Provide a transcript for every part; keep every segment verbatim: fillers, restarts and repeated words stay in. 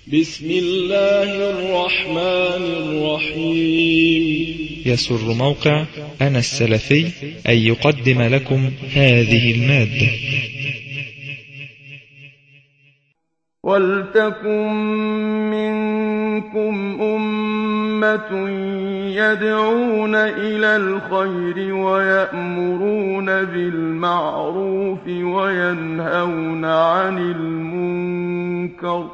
بسم الله الرحمن الرحيم. يسر موقع أنا السلفي أن يقدم لكم هذه المادة. ولتكن منكم أمة يدعون إلى الخير ويأمرون بالمعروف وينهون عن المنكر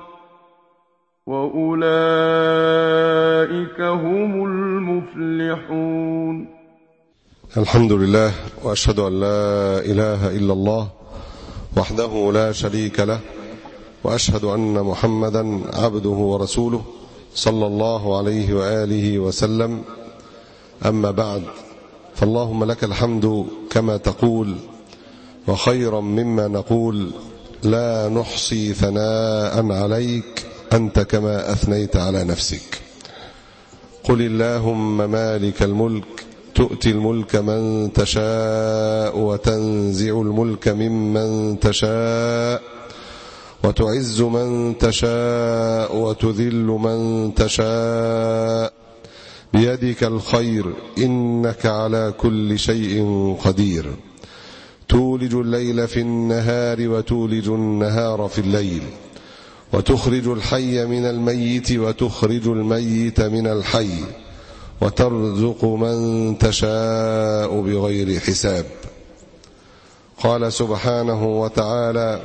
وأولئك هم المفلحون. الحمد لله، وأشهد أن لا إله إلا الله وحده لا شريك له، وأشهد أن محمدا عبده ورسوله صلى الله عليه وآله وسلم. أما بعد، فاللهم لك الحمد كما تقول، وخيرا مما نقول، لا نحصي ثناء عليك أنت كما أثنيت على نفسك. قل اللهم مالك الملك تؤتي الملك من تشاء وتنزع الملك ممن تشاء وتعز من تشاء وتذل من تشاء بيدك الخير إنك على كل شيء قدير. تولج الليل في النهار وتولج النهار في الليل، وتخرج الحي من الميت وتخرج الميت من الحي، وترزق من تشاء بغير حساب. قال سبحانه وتعالى: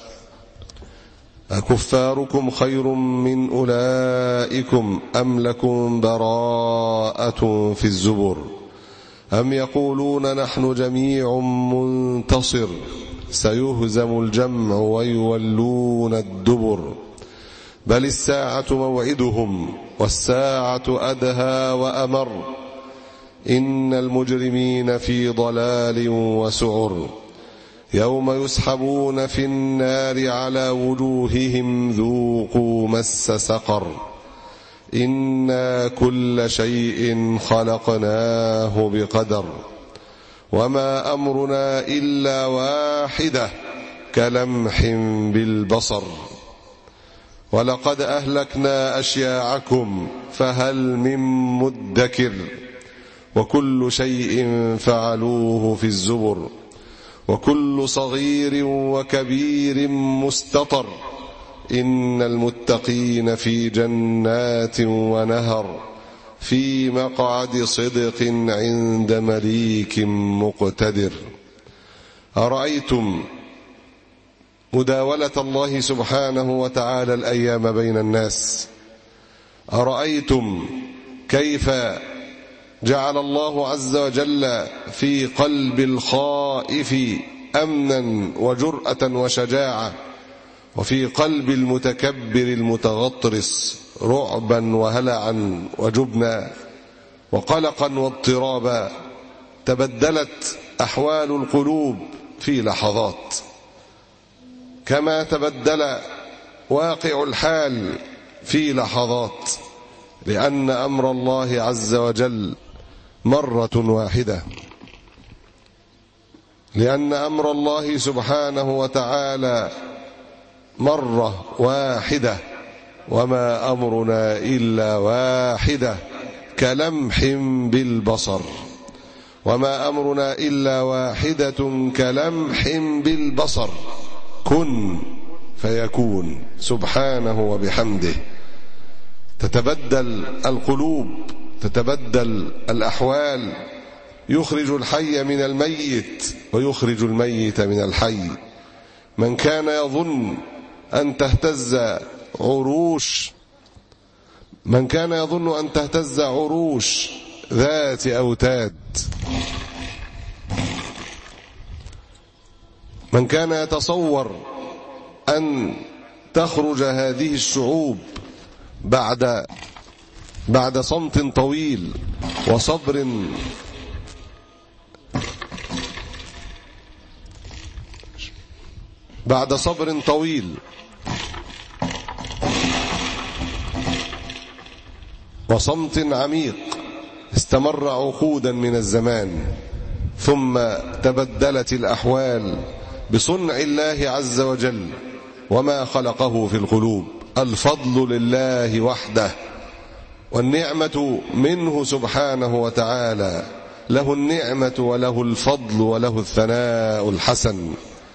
أكفاركم خير من أولئكم أم لكم براءة في الزبر أم يقولون نحن جميع منتصر سيهزم الجمع ويولون الدبر بل الساعة موعدهم والساعة أدهى وأمر إن المجرمين في ضلال وسعر يوم يسحبون في النار على وجوههم ذوقوا مس سقر إنا كل شيء خلقناه بقدر وما أمرنا إلا واحدة كلمح بالبصر ولقد أهلكنا أشياعكم فهل من مدكر وكل شيء فعلوه في الزبر وكل صغير وكبير مستطر إن المتقين في جنات ونهر في مقعد صدق عند مليك مقتدر. أرأيتم مداولة الله سبحانه وتعالى الأيام بين الناس؟ أرأيتم كيف جعل الله عز وجل في قلب الخائف أمنا وجرأة وشجاعة، وفي قلب المتكبر المتغطرس رعبا وهلعا وجبنا وقلقا واضطرابا؟ تبدلت أحوال القلوب في لحظات، كما تبدل واقع الحال في لحظات، لأن أمر الله عز وجل مرة واحدة، لأن أمر الله سبحانه وتعالى مرة واحدة وما أمرنا إلا واحدة كلمح بالبصر وما أمرنا إلا واحدة كلمح بالبصر كن فيكون سبحانه وبحمده. تتبدل القلوب، تتبدل الأحوال، يخرج الحي من الميت ويخرج الميت من الحي. من كان يظن أن تهتز عروش من كان يظن أن تهتز عروش ذات أوتاد، من كان يتصور أن تخرج هذه الشعوب بعد بعد صمت طويل وصبر بعد صبر طويل وصمت عميق استمر عقودا من الزمان، ثم تبدلت الأحوال بصنع الله عز وجل وما خلقه في القلوب. الفضل لله وحده، والنعمة منه سبحانه وتعالى، له النعمة وله الفضل وله الثناء الحسن.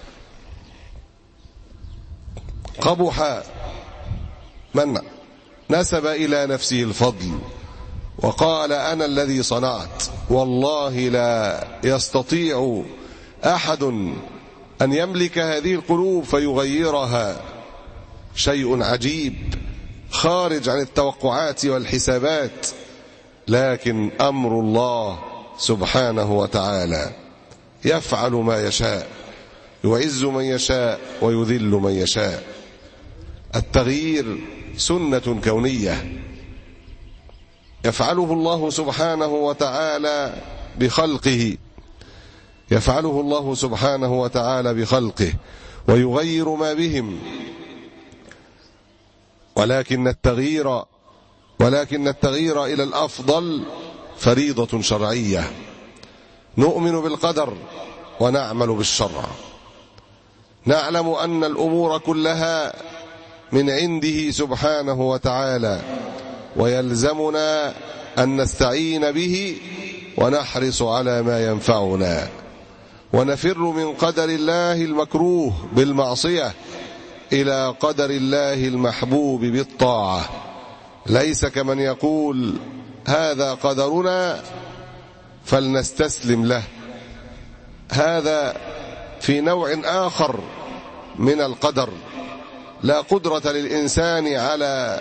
قبح من نسب إلى نفسه الفضل وقال أنا الذي صنعت، والله لا يستطيع أحد أن يملك هذه القلوب فيغيرها، شيء عجيب خارج عن التوقعات والحسابات، لكن أمر الله سبحانه وتعالى يفعل ما يشاء، يعز من يشاء ويذل من يشاء. التغيير سنة كونية يفعله الله سبحانه وتعالى بخلقه، يفعله الله سبحانه وتعالى بخلقه ويغير ما بهم، ولكن التغيير ولكن التغيير إلى الأفضل فريضة شرعية. نؤمن بالقدر ونعمل بالشرع، نعلم أن الأمور كلها من عنده سبحانه وتعالى، ويلزمنا أن نستعين به ونحرص على ما ينفعنا، ونفر من قدر الله المكروه بالمعصية إلى قدر الله المحبوب بالطاعة. ليس كمن يقول هذا قدرنا فلنستسلم له، هذا في نوع آخر من القدر، لا قدرة للإنسان على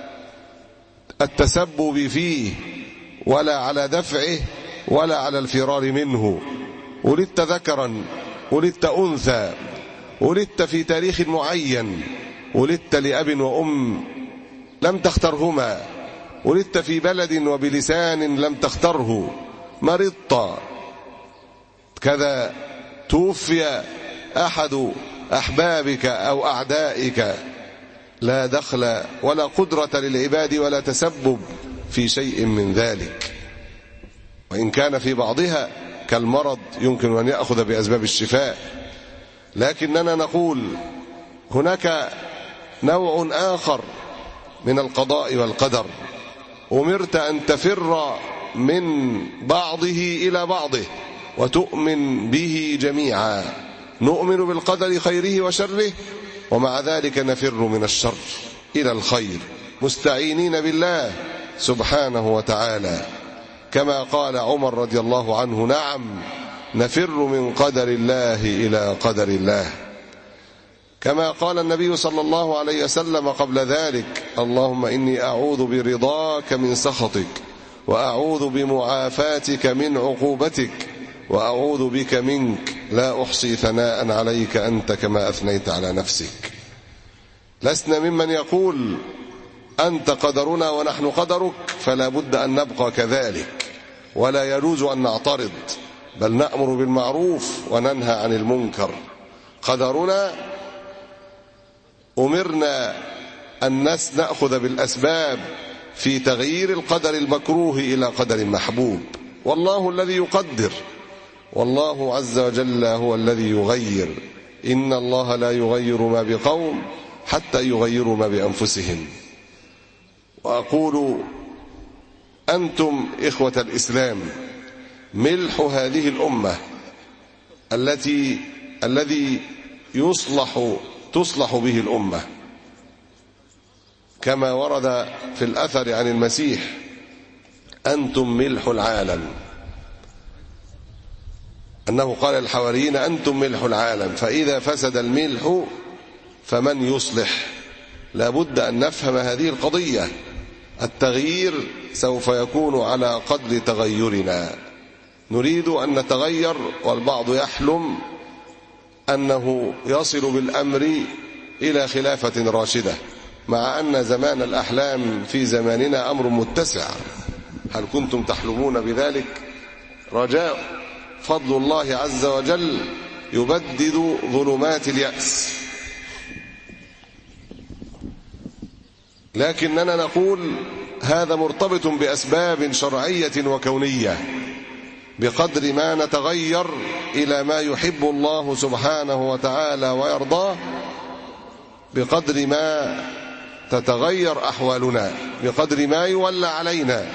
التسبب فيه ولا على دفعه ولا على الفرار منه. ولدت ذكرا، ولدت أنثى، ولدت في تاريخ معين، ولدت لأب وأم لم تخترهما، ولدت في بلد وبلسان لم تختره، مرضت كذا، توفي أحد أحبابك أو أعدائك، لا دخل ولا قدرة للعباد ولا تسبب في شيء من ذلك، وإن كان في بعضها كالمرض يمكن أن يأخذ بأسباب الشفاء. لكننا نقول هناك نوع آخر من القضاء والقدر، أمرت أن تفر من بعضه إلى بعضه وتؤمن به جميعا. نؤمن بالقدر خيره وشره، ومع ذلك نفر من الشر إلى الخير مستعينين بالله سبحانه وتعالى، كما قال عمر رضي الله عنه نعم نفر من قدر الله إلى قدر الله. كما قال النبي صلى الله عليه وسلم قبل ذلك اللهم إني أعوذ برضاك من سخطك، وأعوذ بمعافاتك من عقوبتك، وأعوذ بك منك لا أحصي ثناء عليك أنت كما أثنيت على نفسك. لسنا ممن يقول أنت قدرنا ونحن قدرك فلا بد أن نبقى كذلك، ولا يجوز أن نعترض، بل نأمر بالمعروف وننهى عن المنكر. قدرنا أمرنا أن نأخذ بالأسباب في تغيير القدر المكروه إلى قدر محبوب، والله الذي يقدر، والله عز وجل هو الذي يغير. إن الله لا يغير ما بقوم حتى يغيروا ما بأنفسهم. وأقول أنتم إخوة الإسلام ملح هذه الأمة التي الذي يصلح تصلح به الأمة، كما ورد في الأثر عن المسيح أنتم ملح العالم، أنه قال الحواريين أنتم ملح العالم، فإذا فسد الملح فمن يصلح؟ لا بد أن نفهم هذه القضية. التغيير سوف يكون على قدر تغيرنا. نريد أن نتغير، والبعض يحلم أنه يصل بالأمر إلى خلافة راشدة، مع أن زمان الأحلام في زماننا أمر متسع. هل كنتم تحلمون بذلك؟ رجاء فضل الله عز وجل يبدد ظلمات اليأس. لكننا نقول هذا مرتبط بأسباب شرعية وكونية، بقدر ما نتغير إلى ما يحب الله سبحانه وتعالى ويرضاه، بقدر ما تتغير أحوالنا بقدر ما يولى علينا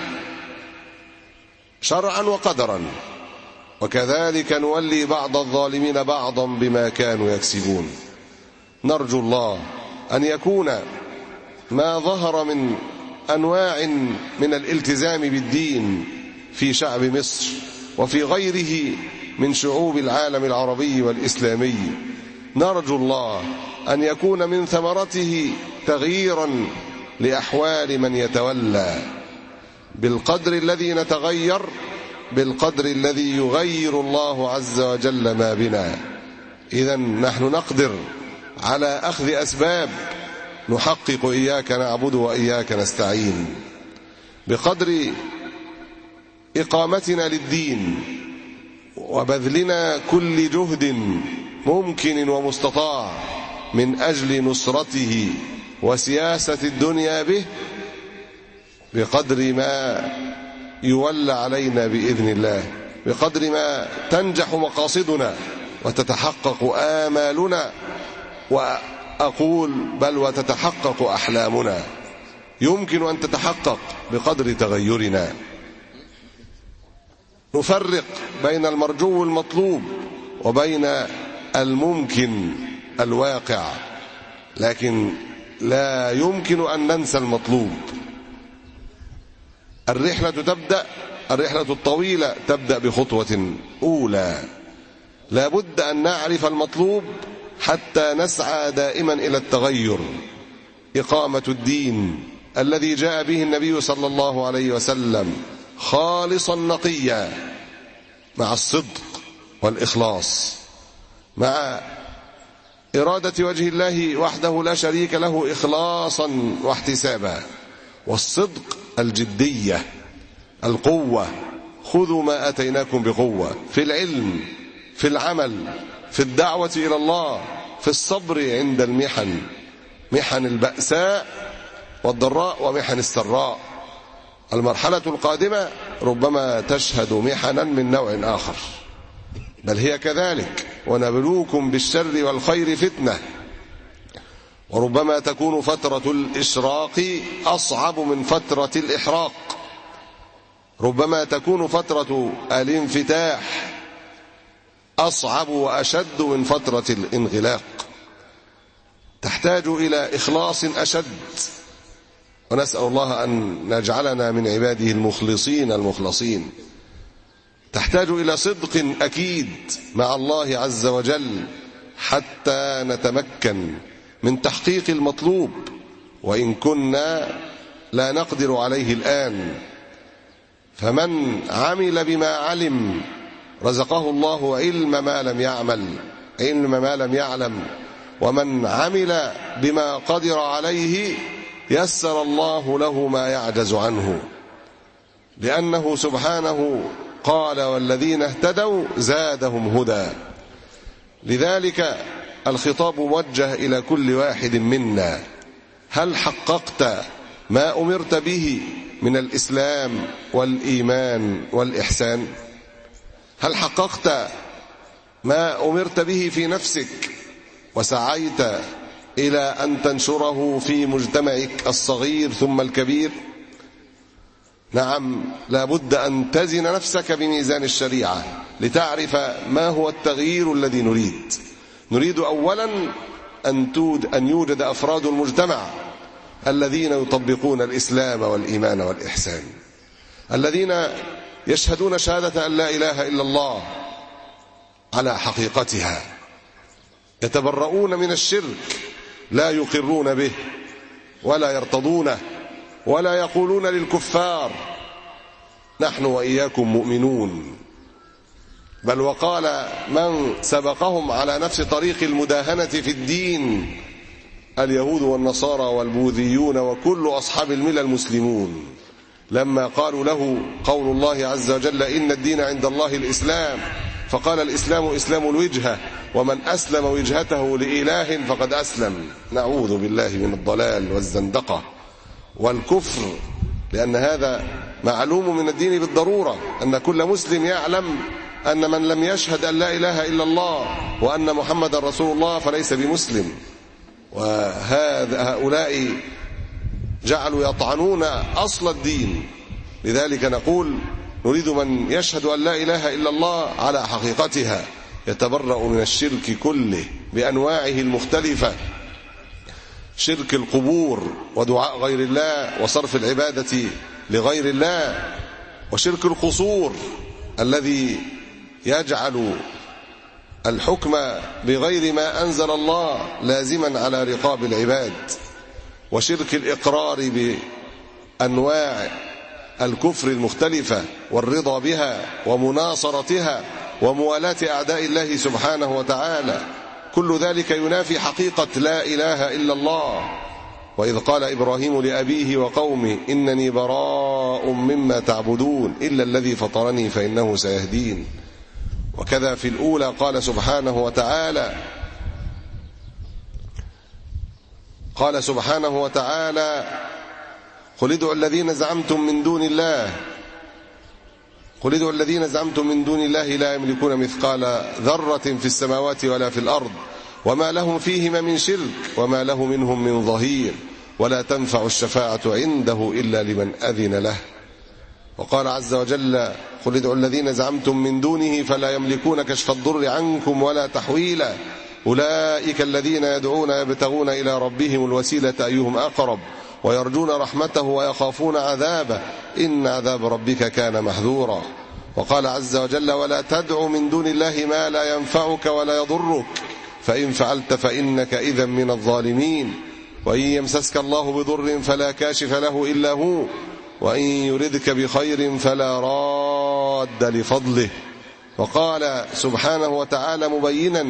شرعا وقدرا، وكذلك نولي بعض الظالمين بعضا بما كانوا يكسبون. نرجو الله أن يكون ما ظهر من أنواع من الالتزام بالدين في شعب مصر وفي غيره من شعوب العالم العربي والإسلامي، نرجو الله أن يكون من ثمرته تغييرا لأحوال من يتولى. بالقدر الذي نتغير بالقدر الذي يغير الله عز وجل ما بنا. إذن نحن نقدر على أخذ أسباب نحقق إياك نعبد وإياك نستعين. بقدر إقامتنا للدين وبذلنا كل جهد ممكن ومستطاع من أجل نصرته وسياسة الدنيا به، بقدر ما يولى علينا بإذن الله، بقدر ما تنجح مقاصدنا وتتحقق آمالنا، وأقول بل وتتحقق أحلامنا. يمكن أن تتحقق بقدر تغيرنا. نفرق بين المرجو المطلوب وبين الممكن الواقع، لكن لا يمكن أن ننسى المطلوب. الرحلة تبدأ الرحلة الطويلة تبدأ بخطوة أولى. لا بد أن نعرف المطلوب حتى نسعى دائما إلى التغير. إقامة الدين الذي جاء به النبي صلى الله عليه وسلم خالصا نقيا، مع الصدق والإخلاص، مع إرادة وجه الله وحده لا شريك له إخلاصا واحتسابا، والصدق الجدية، القوة. خذوا ما أتيناكم بقوة في العلم، في العمل، في الدعوة إلى الله، في الصبر عند المحن، محن البأساء والضراء ومحن السراء. المرحلة القادمة ربما تشهد محنا من نوع آخر، بل هي كذلك. ونبلوكم بالشر والخير فتنة. وربما تكون فترة الإشراق أصعب من فترة الإحراق. ربما تكون فترة الانفتاح أصعب وأشد من فترة الانغلاق. تحتاج إلى إخلاص أشد، ونسأل الله أن نجعلنا من عباده المخلصين المخلصين. تحتاج إلى صدق أكيد مع الله عز وجل حتى نتمكن من تحقيق المطلوب، وإن كنا لا نقدر عليه الآن. فمن عمل بما علم رزقه الله علم ما لم يعمل علم ما لم يعلم، ومن عمل بما قدر عليه يسر الله له ما يعجز عنه، لأنه سبحانه قال: والذين اهتدوا زادهم هدى. لذلك الخطاب موجه إلى كل واحد منا. هل حققت ما أمرت به من الإسلام والإيمان والإحسان؟ هل حققت ما أمرت به في نفسك وسعيت إلى أن تنشره في مجتمعك الصغير ثم الكبير؟ نعم، لا بد أن تزن نفسك بميزان الشريعة لتعرف ما هو التغيير الذي نريد. نريد أولا أن يوجد أفراد المجتمع الذين يطبقون الإسلام والإيمان والإحسان، الذين يشهدون شهادة أن لا إله إلا الله على حقيقتها، يتبرؤون من الشرك، لا يقرون به ولا يرتضونه، ولا يقولون للكفار نحن وإياكم مؤمنون. بل وقال من سبقهم على نفس طريق المداهنة في الدين: اليهود والنصارى والبوذيون وكل أصحاب الملل المسلمون. لما قالوا له قول الله عز وجل: إن الدين عند الله الإسلام، فقال: الإسلام إسلام الوجهة، ومن أسلم وجهته لإله فقد أسلم. نعوذ بالله من الضلال والزندقة والكفر، لأن هذا معلوم من الدين بالضرورة، أن كل مسلم يعلم أن من لم يشهد أن لا إله إلا الله وأن محمد رسول الله فليس بمسلم. وهؤلاء جعلوا يطعنون أصل الدين. لذلك نقول نريد من يشهد أن لا إله إلا الله على حقيقتها يتبرأ من الشرك كله بأنواعه المختلفة، شرك القبور ودعاء غير الله وصرف العبادة لغير الله، وشرك القصور الذي يجعل الحكم بغير ما أنزل الله لازما على رقاب العباد، وشرك الإقرار بأنواع الكفر المختلفة والرضا بها ومناصرتها وموالاة أعداء الله سبحانه وتعالى. كل ذلك ينافي حقيقة لا إله إلا الله. وإذ قال إبراهيم لأبيه وقومه إنني براء مما تعبدون إلا الذي فطرني فإنه سيهدين. وكذا في الأولى قال سبحانه وتعالى قال سبحانه وتعالى قل ادعوا الذين زعمتم من دون الله قل ادعوا الذين زعمتم من دون الله لا يملكون مثقال ذرة في السماوات ولا في الأرض وما لهم فيهما من شرك وما له منهم من ظهير ولا تنفع الشفاعة عنده إلا لمن أذن له. وقال عز وجل قل ادعوا الذين زعمتم من دونه فلا يملكون كشف الضر عنكم ولا تحويلا أولئك الذين يدعون يبتغون إلى ربهم الوسيلة أيهم أقرب ويرجون رحمته ويخافون عذابه إن عذاب ربك كان محذورا. وقال عز وجل ولا تدع من دون الله ما لا ينفعك ولا يضرك فإن فعلت فإنك إذا من الظالمين وإن يمسسك الله بضر فلا كاشف له إلا هو وإن يردك بخير فلا راد لفضله. وقال سبحانه وتعالى مبينا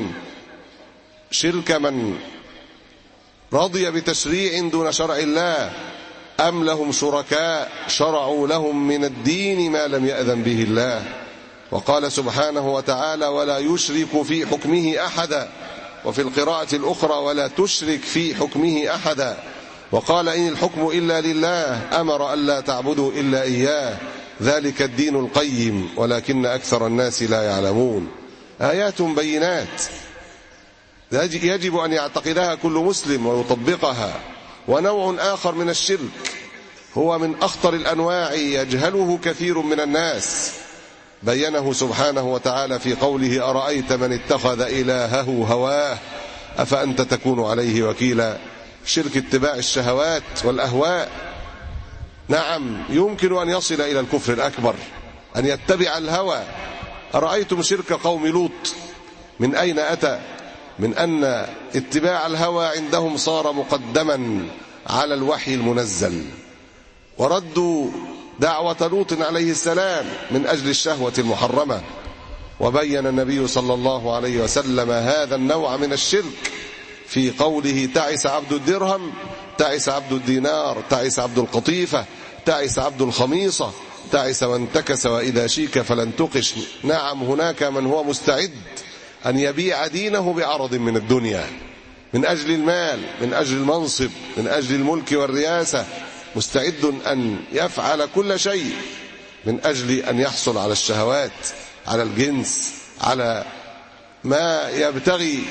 شرك من رضي بتشريع دون شرع الله أم لهم شركاء شرعوا لهم من الدين ما لم يأذن به الله. وقال سبحانه وتعالى ولا يشرك في حكمه أحدا، وفي القراءة الأخرى ولا تشرك في حكمه أحدا. وقال إن الحكم إلا لله أمر ألا تعبدوا إلا إياه ذلك الدين القيم ولكن أكثر الناس لا يعلمون. آيات بينات يجب أن يعتقدها كل مسلم ويطبقها. ونوع آخر من الشرك هو من أخطر الأنواع يجهله كثير من الناس بينه سبحانه وتعالى في قوله أرأيت من اتخذ إلهه هواه أفأنت تكون عليه وكيلا. شرك اتباع الشهوات والأهواء نعم يمكن أن يصل إلى الكفر الأكبر، أن يتبع الهوى. أرأيتم شرك قوم لوط من أين أتى؟ من أن اتباع الهوى عندهم صار مقدما على الوحي المنزل، وردوا دعوة لوط عليه السلام من أجل الشهوة المحرمة. وبين النبي صلى الله عليه وسلم هذا النوع من الشرك في قوله تعس عبد الدرهم تعس عبد الدينار تعس عبد القطيفة تعس عبد الخميصة تعس وانتكس وإذا شيك فلن تقش. نعم هناك من هو مستعد أن يبيع دينه بعرض من الدنيا من أجل المال، من أجل المنصب، من أجل الملك والرياسة، مستعد أن يفعل كل شيء من أجل أن يحصل على الشهوات، على الجنس، على ما يبتغي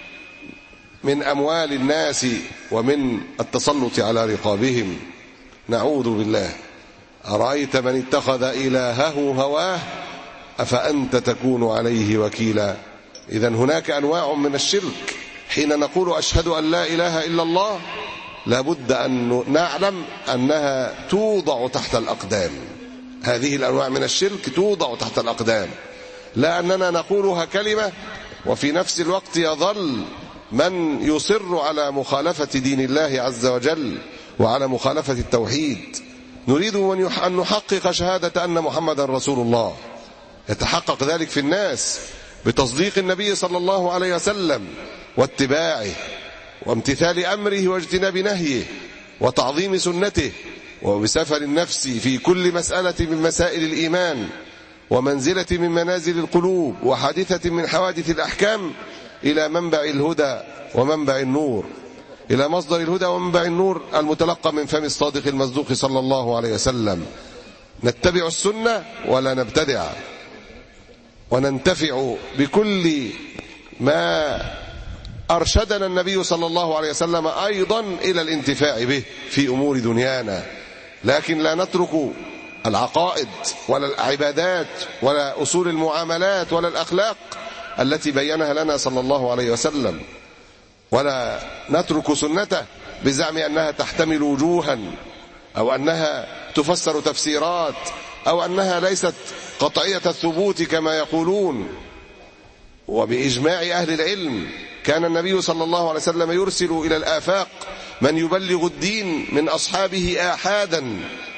من أموال الناس ومن التسلط على رقابهم. نعوذ بالله. أرأيت من اتخذ إلهه هواه أفأنت تكون عليه وكيلا. إذن هناك أنواع من الشرك. حين نقول أشهد أن لا إله إلا الله لابد أن نعلم أنها توضع تحت الأقدام. هذه الأنواع من الشرك توضع تحت الأقدام، لا أننا نقولها كلمة وفي نفس الوقت يظل من يصر على مخالفة دين الله عز وجل وعلى مخالفة التوحيد. نريد أن نحقق شهادة أن محمدا رسول الله، يتحقق ذلك في الناس بتصديق النبي صلى الله عليه وسلم واتباعه وامتثال أمره واجتناب نهيه وتعظيم سنته، وبسفر النفس في كل مسألة من مسائل الإيمان ومنزلة من منازل القلوب وحادثة من حوادث الأحكام إلى منبع الهدى ومنبع النور، إلى مصدر الهدى ومنبع النور المتلقى من فم الصادق المصدوق صلى الله عليه وسلم. نتبع السنة ولا أرشدنا النبي صلى الله عليه وسلم أيضا إلى الانتفاع به في أمور دنيانا، لكن لا نترك العقائد ولا العبادات ولا أصول المعاملات ولا الأخلاق التي بينها لنا صلى الله عليه وسلم، ولا نترك سنته بزعم أنها تحتمل وجوها أو أنها تفسر تفسيرات أو أنها ليست قطعية الثبوت كما يقولون. وبإجماع أهل العلم كان النبي صلى الله عليه وسلم يرسل إلى الآفاق من يبلغ الدين من أصحابه آحادا،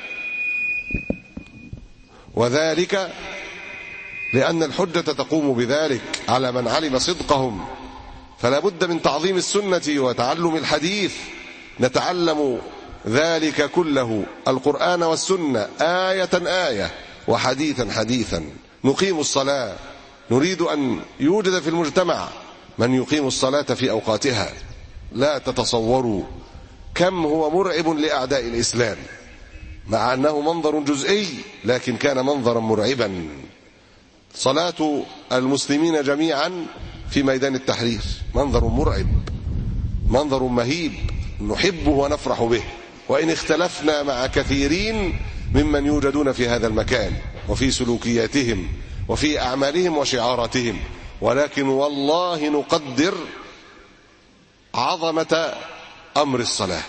وذلك لأن الحجة تقوم بذلك على من علم صدقهم. فلا بد من تعظيم السنة وتعلم الحديث، نتعلم ذلك كله، القرآن والسنة آية آية وحديثا حديثا. نقيم الصلاة، نريد أن يوجد في المجتمع من يقيم الصلاة في أوقاتها. لا تتصوروا كم هو مرعب لأعداء الإسلام، مع أنه منظر جزئي لكن كان منظرا مرعبا. صلاة المسلمين جميعا في ميدان التحرير منظر مرعب، منظر مهيب نحبه ونفرح به، وإن اختلفنا مع كثيرين ممن يوجدون في هذا المكان وفي سلوكياتهم وفي أعمالهم وشعاراتهم، ولكن والله نقدر عظمة أمر الصلاة،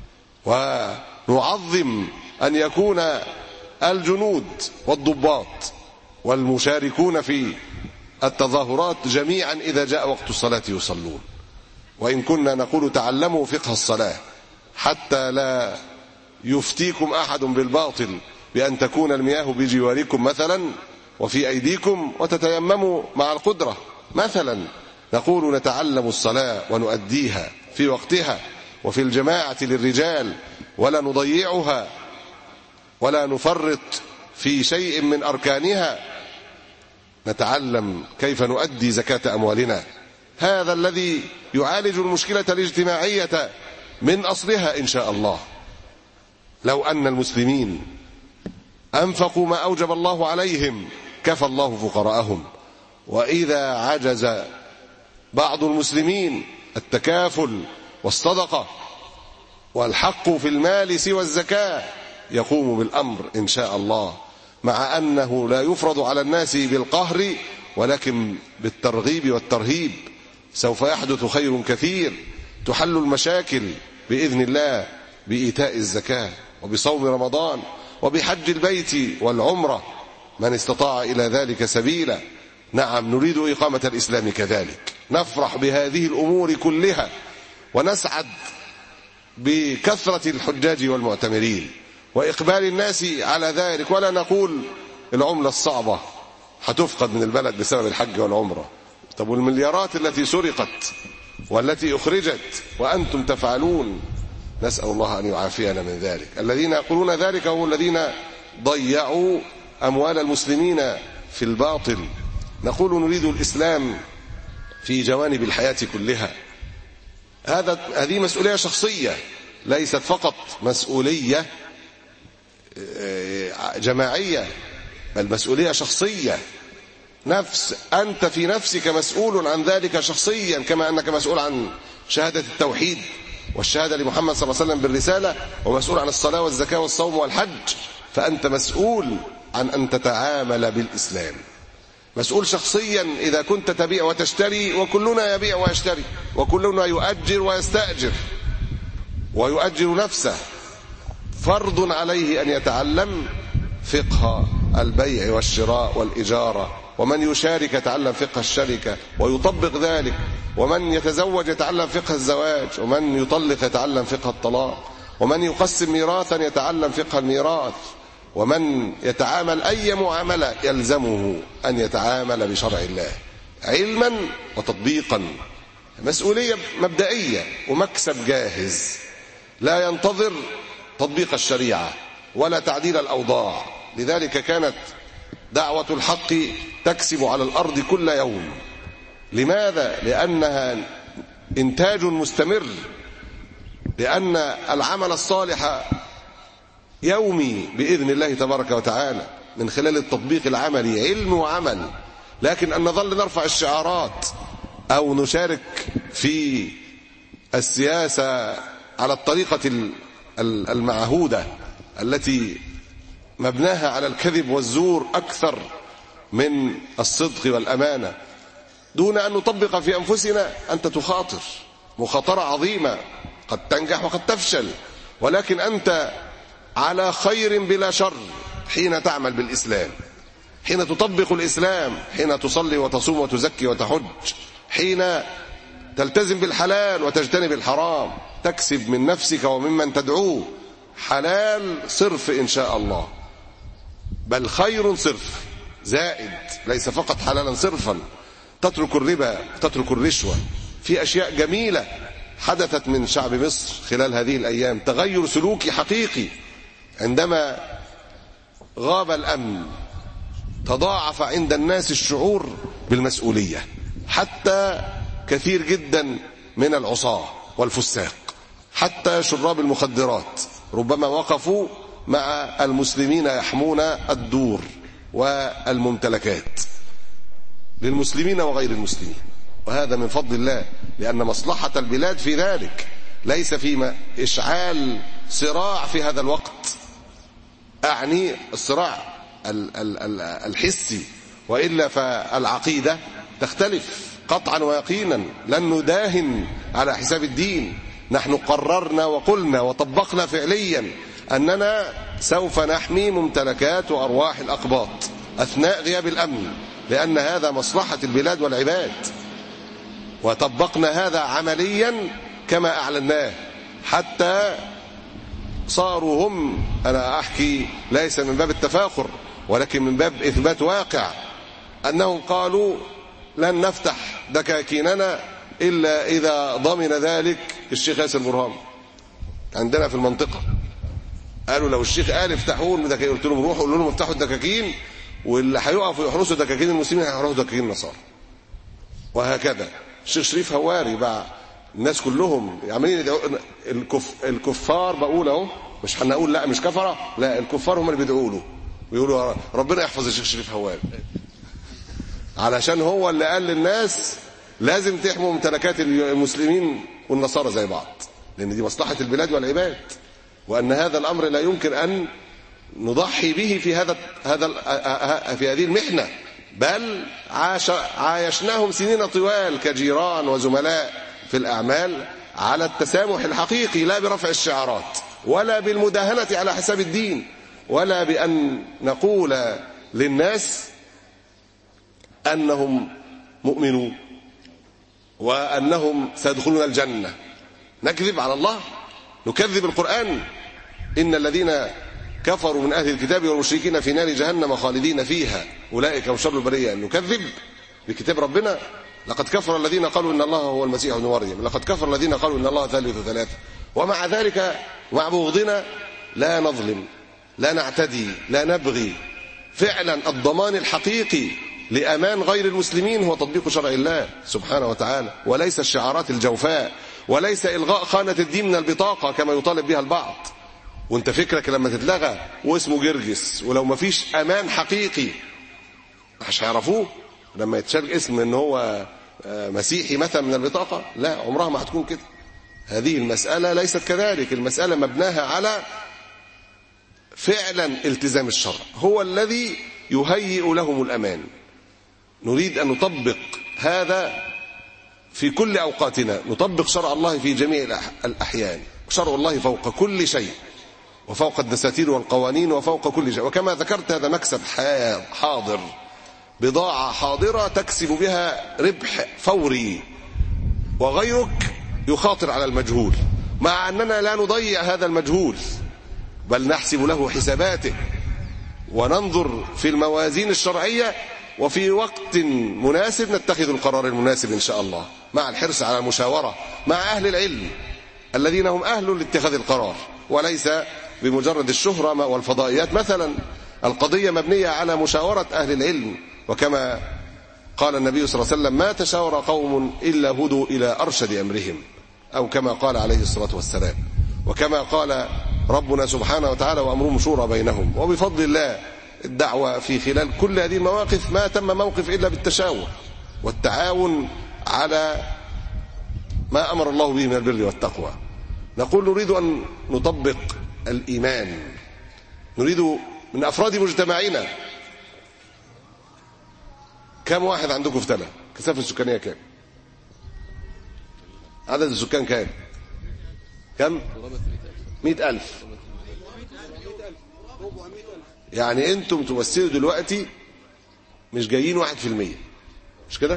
ونعظم أن يكون الجنود والضباط والمشاركون في التظاهرات جميعا إذا جاء وقت الصلاة يصلون. وإن كنا نقول تعلموا فقه الصلاة حتى لا يفتيكم أحد بالباطل بأن تكون المياه بجواركم مثلا وفي أيديكم وتتيمموا مع القدرة مثلا، نقول نتعلم الصلاة ونؤديها في وقتها وفي الجماعة للرجال، ولا نضيعها ولا نفرط في شيء من أركانها. نتعلم كيف نؤدي زكاة أموالنا، هذا الذي يعالج المشكلة الاجتماعية من أصلها إن شاء الله. لو أن المسلمين أنفقوا ما أوجب الله عليهم كفى الله فقراءهم، وإذا عجز بعض المسلمين التكافل والصدقة والحق في المال سوى الزكاة يقوم بالأمر إن شاء الله، مع أنه لا يفرض على الناس بالقهر ولكن بالترغيب والترهيب. سوف يحدث خير كثير، تحل المشاكل بإذن الله بإيتاء الزكاة وبصوم رمضان وبحج البيت والعمرة من استطاع إلى ذلك سبيلا. نعم نريد إقامة الإسلام كذلك، نفرح بهذه الأمور كلها ونسعد بكثرة الحجاج والمعتمرين وإقبال الناس على ذلك، ولا نقول العملة الصعبة هتفقد من البلد بسبب الحج والعمرة. طب والمليارات التي سرقت والتي أخرجت وأنتم تفعلون، نسأل الله أن يعافينا من ذلك. الذين يقولون ذلك هم الذين ضيعوا أموال المسلمين في الباطل. نقول نريد الإسلام في جوانب الحياة كلها. هذا هذه مسؤولية شخصية، ليست فقط مسؤولية جماعية، بل مسؤولية شخصية. نفس أنت في نفسك مسؤول عن ذلك شخصيا، كما أنك مسؤول عن شهادة التوحيد والشهادة لمحمد صلى الله عليه وسلم بالرسالة، ومسؤول عن الصلاة والزكاة والصوم والحج. فأنت مسؤول عن أن تتعامل بالإسلام، مسؤول شخصيا. إذا كنت تبيع وتشتري، وكلنا يبيع ويشتري، وكلنا يؤجر ويستأجر ويؤجر نفسه، فرض عليه أن يتعلم فقه البيع والشراء والإجارة، ومن يشارك يتعلم فقه الشركة ويطبق ذلك، ومن يتزوج يتعلم فقه الزواج، ومن يطلق يتعلم فقه الطلاق، ومن يقسم ميراثا يتعلم فقه الميراث، ومن يتعامل أي معاملة يلزمه أن يتعامل بشرع الله علما وتطبيقا. مسؤولية مبدئية ومكسب جاهز، لا ينتظر تطبيق الشريعة ولا تعديل الأوضاع. لذلك كانت دعوة الحق تكسب على الأرض كل يوم. لماذا؟ لأنها إنتاج مستمر، لأن العمل الصالح يومي بإذن الله تبارك وتعالى من خلال التطبيق العملي، علم وعمل. لكن أن نظل نرفع الشعارات أو نشارك في السياسة على الطريقة المعهودة التي مبناها على الكذب والزور أكثر من الصدق والأمانة، دون أن نطبق في أنفسنا. أنت تخاطر مخاطرة عظيمة، قد تنجح وقد تفشل، ولكن أنت على خير بلا شر حين تعمل بالإسلام، حين تطبق الإسلام، حين تصلي وتصوم وتزكي وتحج، حين تلتزم بالحلال وتجتنب الحرام، تكسب من نفسك وممن تدعوه حلال صرف إن شاء الله، بل خير صرف زائد، ليس فقط حلالا صرفا. تترك الربا، تترك الرشوة. في أشياء جميلة حدثت من شعب مصر خلال هذه الأيام، تغير سلوكي حقيقي. عندما غاب الأمن تضاعف عند الناس الشعور بالمسؤولية، حتى كثير جدا من العصاة والفساق، حتى شراب المخدرات ربما وقفوا مع المسلمين يحمون الدور والممتلكات للمسلمين وغير المسلمين، وهذا من فضل الله، لأن مصلحة البلاد في ذلك، ليس في إشعال صراع في هذا الوقت، أعني الصراع الحسي، وإلا فالعقيدة تختلف قطعا ويقينا. لن نداهن على حساب الدين. نحن قررنا وقلنا وطبقنا فعليا أننا سوف نحمي ممتلكات وأرواح الأقباط أثناء غياب الأمن، لأن هذا مصلحة البلاد والعباد، وطبقنا هذا عمليا كما أعلناه، حتى صاروا هم، أنا أحكي ليس من باب التفاخر ولكن من باب إثبات واقع، أنهم قالوا لن نفتح دكاكيننا إلا إذا ضمن ذلك الشيخ ياسر برهان عندنا في المنطقة. قالوا لو الشيخ قال افتحوا الدكاكين، قلت لهم روحوا قولوا لهم افتحوا الدكاكين، واللي هيقفوا يحرسوا دكاكين المسلمين هيحرسوا دكاكين النصارى. وهكذا الشيخ شريف هواري بقى، الناس كلهم عمالين يدعوا الكف... الكفار، بقول اهو مش هنقول لا مش كفره، لا الكفار هم اللي بيدعوا له ويقولوا ربنا يحفظ الشيخ شريف هواري، علشان هو اللي قال للناس لازم تحموا ممتلكات المسلمين والنصارى زي بعض، لان دي مصلحه البلاد والعباد، وان هذا الامر لا يمكن ان نضحي به في هذا هذا في هذه المحنه، بل عاش عايشناهم سنين طوال كجيران وزملاء في الأعمال على التسامح الحقيقي، لا برفع الشعارات ولا بالمداهنة على حساب الدين، ولا بأن نقول للناس أنهم مؤمنون وأنهم سيدخلون الجنة. نكذب على الله، نكذب القرآن. إن الذين كفروا من أهل الكتاب والمشركين في نار جهنم خالدين فيها أولئك هم شر البرية. نكذب بكتاب ربنا. لقد كفر الذين قالوا إن الله هو المسيح ابن مريم، لقد كفر الذين قالوا إن الله ثالث ثلاثة، ومع ذلك مع بغضنا لا نظلم، لا نعتدي، لا نبغي. فعلا الضمان الحقيقي لأمان غير المسلمين هو تطبيق شرع الله سبحانه وتعالى، وليس الشعارات الجوفاء، وليس إلغاء خانة الدين من البطاقة كما يطالب بها البعض. وانت فكرك لما تتلغى واسمه جرجس، ولو ما فيش أمان حقيقي مش هيعرفوه لما يتشال اسم ان هو مسيحي مثلا من البطاقة. لا، عمرها ما هتكون كده. هذه المسألة ليست كذلك. المسألة مبناها على فعلا التزام الشرع، هو الذي يهيئ لهم الأمان. نريد أن نطبق هذا في كل أوقاتنا، نطبق شرع الله في جميع الأحيان. شرع الله فوق كل شيء، وفوق الدساتير والقوانين، وفوق كل شيء. وكما ذكرت هذا مكسب حاضر، بضاعة حاضرة تكسب بها ربح فوري، وغيرك يخاطر على المجهول، مع أننا لا نضيع هذا المجهول، بل نحسب له حساباته، وننظر في الموازين الشرعية، وفي وقت مناسب نتخذ القرار المناسب إن شاء الله، مع الحرص على المشاورة مع أهل العلم الذين هم أهل لاتخاذ القرار، وليس بمجرد الشهرة والفضائيات. مثلا القضية مبنية على مشاورة أهل العلم، وكما قال النبي صلى الله عليه وسلم: ما تشاور قوم إلا هدوا إلى أرشد أمرهم، أو كما قال عليه الصلاة والسلام، وكما قال ربنا سبحانه وتعالى: وأمرهم شورى بينهم. وبفضل الله الدعوة في خلال كل هذه المواقف ما تم موقف إلا بالتشاور والتعاون على ما أمر الله به من البر والتقوى. نقول نريد أن نطبق الإيمان، نريد من أفراد مجتمعنا. كم واحد عندكم في تلا؟ كثافة السكانية كام؟ عدد السكان كام؟ كم؟ مئة ألف. يعني أنتم تمثلوا دلوقتي مش جايين واحد في المية، مش كده؟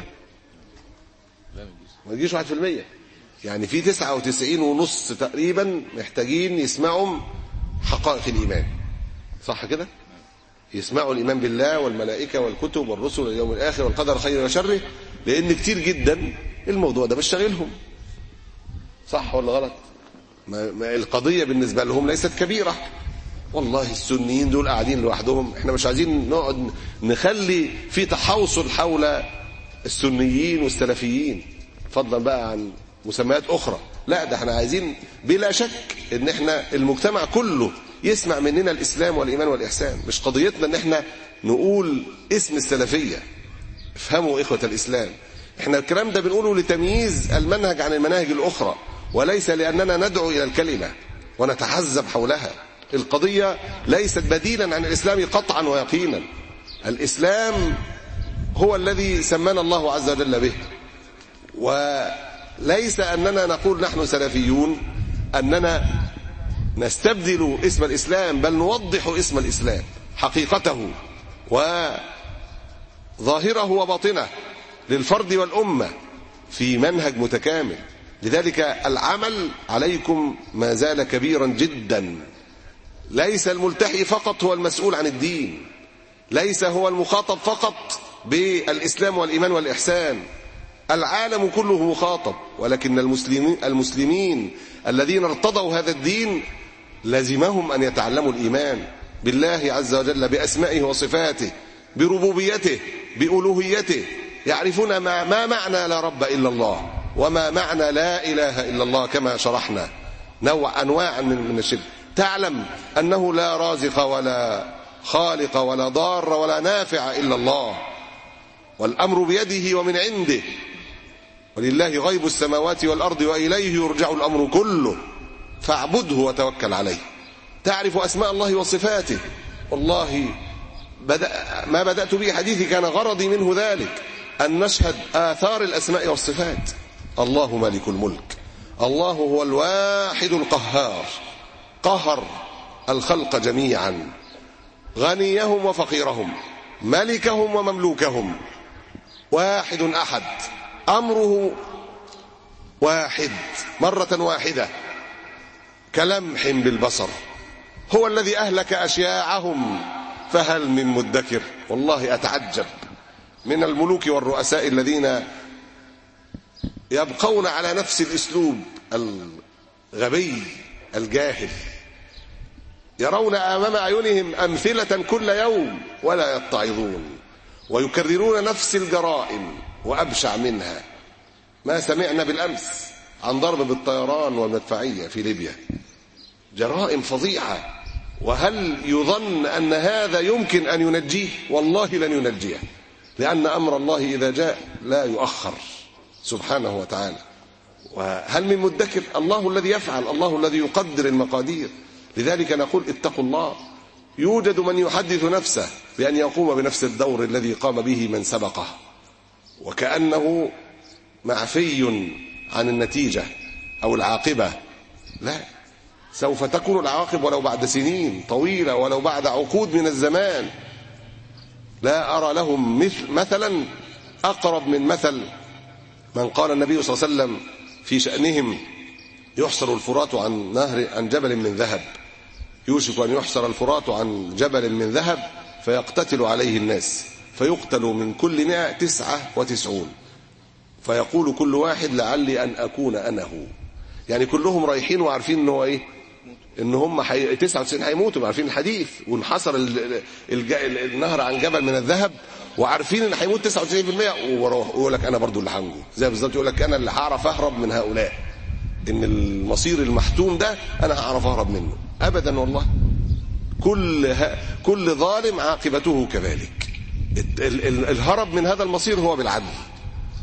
ما تجيش واحد في المية، يعني في تسعة وتسعين ونص تقريبا محتاجين يسمعوا حقائق الإيمان، صح كده؟ يسمعوا الإيمان بالله والملائكة والكتب والرسل واليوم الآخر والقدر خير وشره، لأن كتير جدا الموضوع ده مش شاغلهم، صح ولا غلط؟ ما ما القضية بالنسبة لهم ليست كبيرة. والله السنيين دول قاعدين لوحدهم، احنا مش عايزين نقعد نخلي في تحوصل حول السنيين والسلفيين فضلا بقى عن مسميات أخرى، لا ده احنا عايزين بلا شك ان احنا المجتمع كله يسمع مننا الإسلام والإيمان والإحسان. مش قضيتنا ان احنا نقول اسم السلفية، افهموا إخوة الإسلام، احنا الكلام ده بنقوله لتمييز المنهج عن المناهج الأخرى، وليس لأننا ندعو إلى الكلمة ونتحزب حولها. القضية ليست بديلا عن الإسلام قطعا ويقينا. الإسلام هو الذي سمانا الله عز وجل به، وليس أننا نقول نحن سلفيون أننا نستبدل اسم الإسلام، بل نوضح اسم الإسلام حقيقته وظاهره وباطنه للفرد والأمة في منهج متكامل. لذلك العمل عليكم ما زال كبيرا جدا. ليس الملتحي فقط هو المسؤول عن الدين، ليس هو المخاطب فقط بالإسلام والإيمان والإحسان، العالم كله مخاطب، ولكن المسلمين, المسلمين الذين ارتضوا هذا الدين لازمهم أن يتعلموا الإيمان بالله عز وجل بأسمائه وصفاته، بربوبيته، بألوهيته، يعرفون ما, ما معنى لا رب إلا الله، وما معنى لا إله إلا الله كما شرحنا نوع أنواع من الشرك. تعلم أنه لا رازق ولا خالق ولا ضار ولا نافع إلا الله، والأمر بيده ومن عنده، ولله غيب السماوات والأرض وإليه يرجع الأمر كله، فاعبده وتوكل عليه. تعرف أسماء الله وصفاته. والله بدأ ما بدأت به حديثي كان غرضي منه ذلك، أن نشهد آثار الأسماء والصفات. الله مالك الملك، الله هو الواحد القهار، قهر الخلق جميعا، غنيهم وفقيرهم، ملكهم ومملوكهم، واحد أحد، أمره واحد مرة واحدة كلمح بالبصر. هو الذي أهلك أشياعهم فهل من مدكر. والله أتعجب من الملوك والرؤساء الذين يبقون على نفس الأسلوب الغبي الجاهل، يرون أمام أعينهم أمثلة كل يوم ولا يتعظون، ويكررون نفس الجرائم وأبشع منها. ما سمعنا بالأمس عن ضرب بالطيران والمدفعية في ليبيا، جرائم فظيعة. وهل يظن أن هذا يمكن أن ينجيه؟ والله لن ينجيه، لأن أمر الله إذا جاء لا يؤخر سبحانه وتعالى. وهل من مدكر؟ الله الذي يفعل، الله الذي يقدر المقادير. لذلك نقول اتقوا الله. يوجد من يحدث نفسه بأن يقوم بنفس الدور الذي قام به من سبقه، وكأنه معفي عن النتيجة أو العاقبة. لا، سوف تكون العواقب ولو بعد سنين طويلة، ولو بعد عقود من الزمان. لا أرى لهم مثل مثلا أقرب من مثل من قال النبي صلى الله عليه وسلم في شأنهم: يحصر الفرات عن نهر عن جبل من ذهب، يوشك أن يحصر الفرات عن جبل من ذهب فيقتتل عليه الناس، فيقتل من كل مئة تسعة وتسعون، فيقول كل واحد لعلي أن أكون أنا هو. يعني كلهم رايحين وعارفين إنه إيه، إن هم حي... تسعة وتسعين هيموتوا، عارفين الحديث، وانحصر ال... الج... النهر عن جبل من الذهب، وعارفين إن هيموت تسعة وتسعين بالمئة، ويقول لك أنا برضو اللي هنجو، زي بالظبط يقول لك أنا اللي هعرف أهرب من هؤلاء، إن المصير المحتوم ده أنا هعرف أهرب منه. أبدا والله، كل ه... كل ظالم عاقبته كذلك. ال... ال... الهرب من هذا المصير هو بالعدل،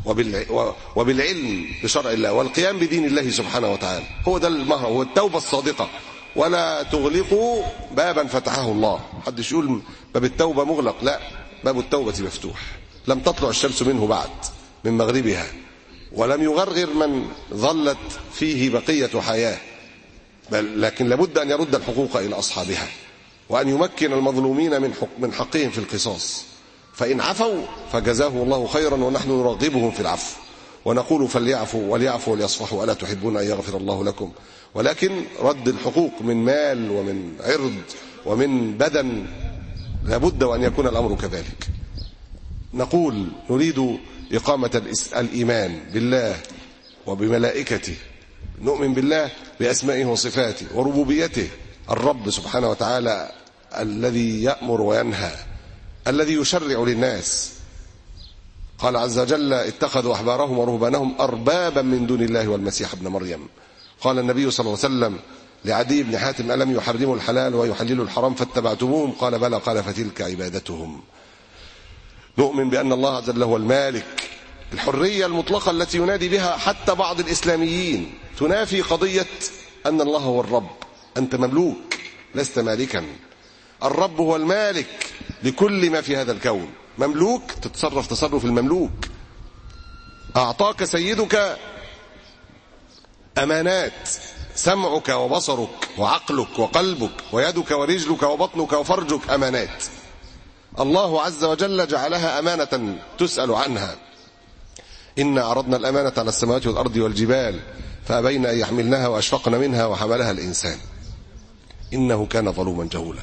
وبالعلم بشرع الله والقيام بدين الله سبحانه وتعالى. هو ده المهر، هو التوبة الصادقة. ولا تغلقوا بابا فتحه الله. حدش يقول باب التوبة مغلق، لا، باب التوبة مفتوح. لم تطلع الشمس منه بعد من مغربها، ولم يغرغر من ظلت فيه بقية حياة، بل لكن لابد أن يرد الحقوق إلى أصحابها، وأن يمكن المظلومين من حق من حقهم في القصاص. فإن عفوا فجزاه الله خيرا، ونحن نرغبهم في العفو ونقول فليعفوا وليعفوا وليصفحوا ألا تحبون أن يغفر الله لكم. ولكن رد الحقوق من مال ومن عرض ومن بدن لابد وأن يكون الأمر كذلك. نقول نريد إقامة الإيمان بالله وبملائكته، نؤمن بالله بأسمائه وصفاته وربوبيته، الرب سبحانه وتعالى الذي يأمر وينهى، الذي يشرع للناس. قال عز وجل اتخذوا أحبارهم ورهبانهم أربابا من دون الله والمسيح ابن مريم. قال النبي صلى الله عليه وسلم لعدي بن حاتم ألم يحرموا الحلال ويحللوا الحرام فاتبعتموهم؟ قال بلى. قال فتلك عبادتهم. نؤمن بأن الله عز وجل هو المالك. الحرية المطلقة التي ينادي بها حتى بعض الإسلاميين تنافي قضية أن الله هو الرب. أنت مملوك لست مالكا. الرب هو المالك لكل ما في هذا الكون. مملوك تتصرف تصرف المملوك. أعطاك سيدك أمانات، سمعك وبصرك وعقلك وقلبك ويدك ورجلك وبطنك وفرجك أمانات. الله عز وجل جعلها أمانة تسأل عنها. إنا عرضنا الأمانة على السماوات والأرض والجبال فأبين أن يحملنها وأشفقن منها وحملها الإنسان إنه كان ظلوما جهولا.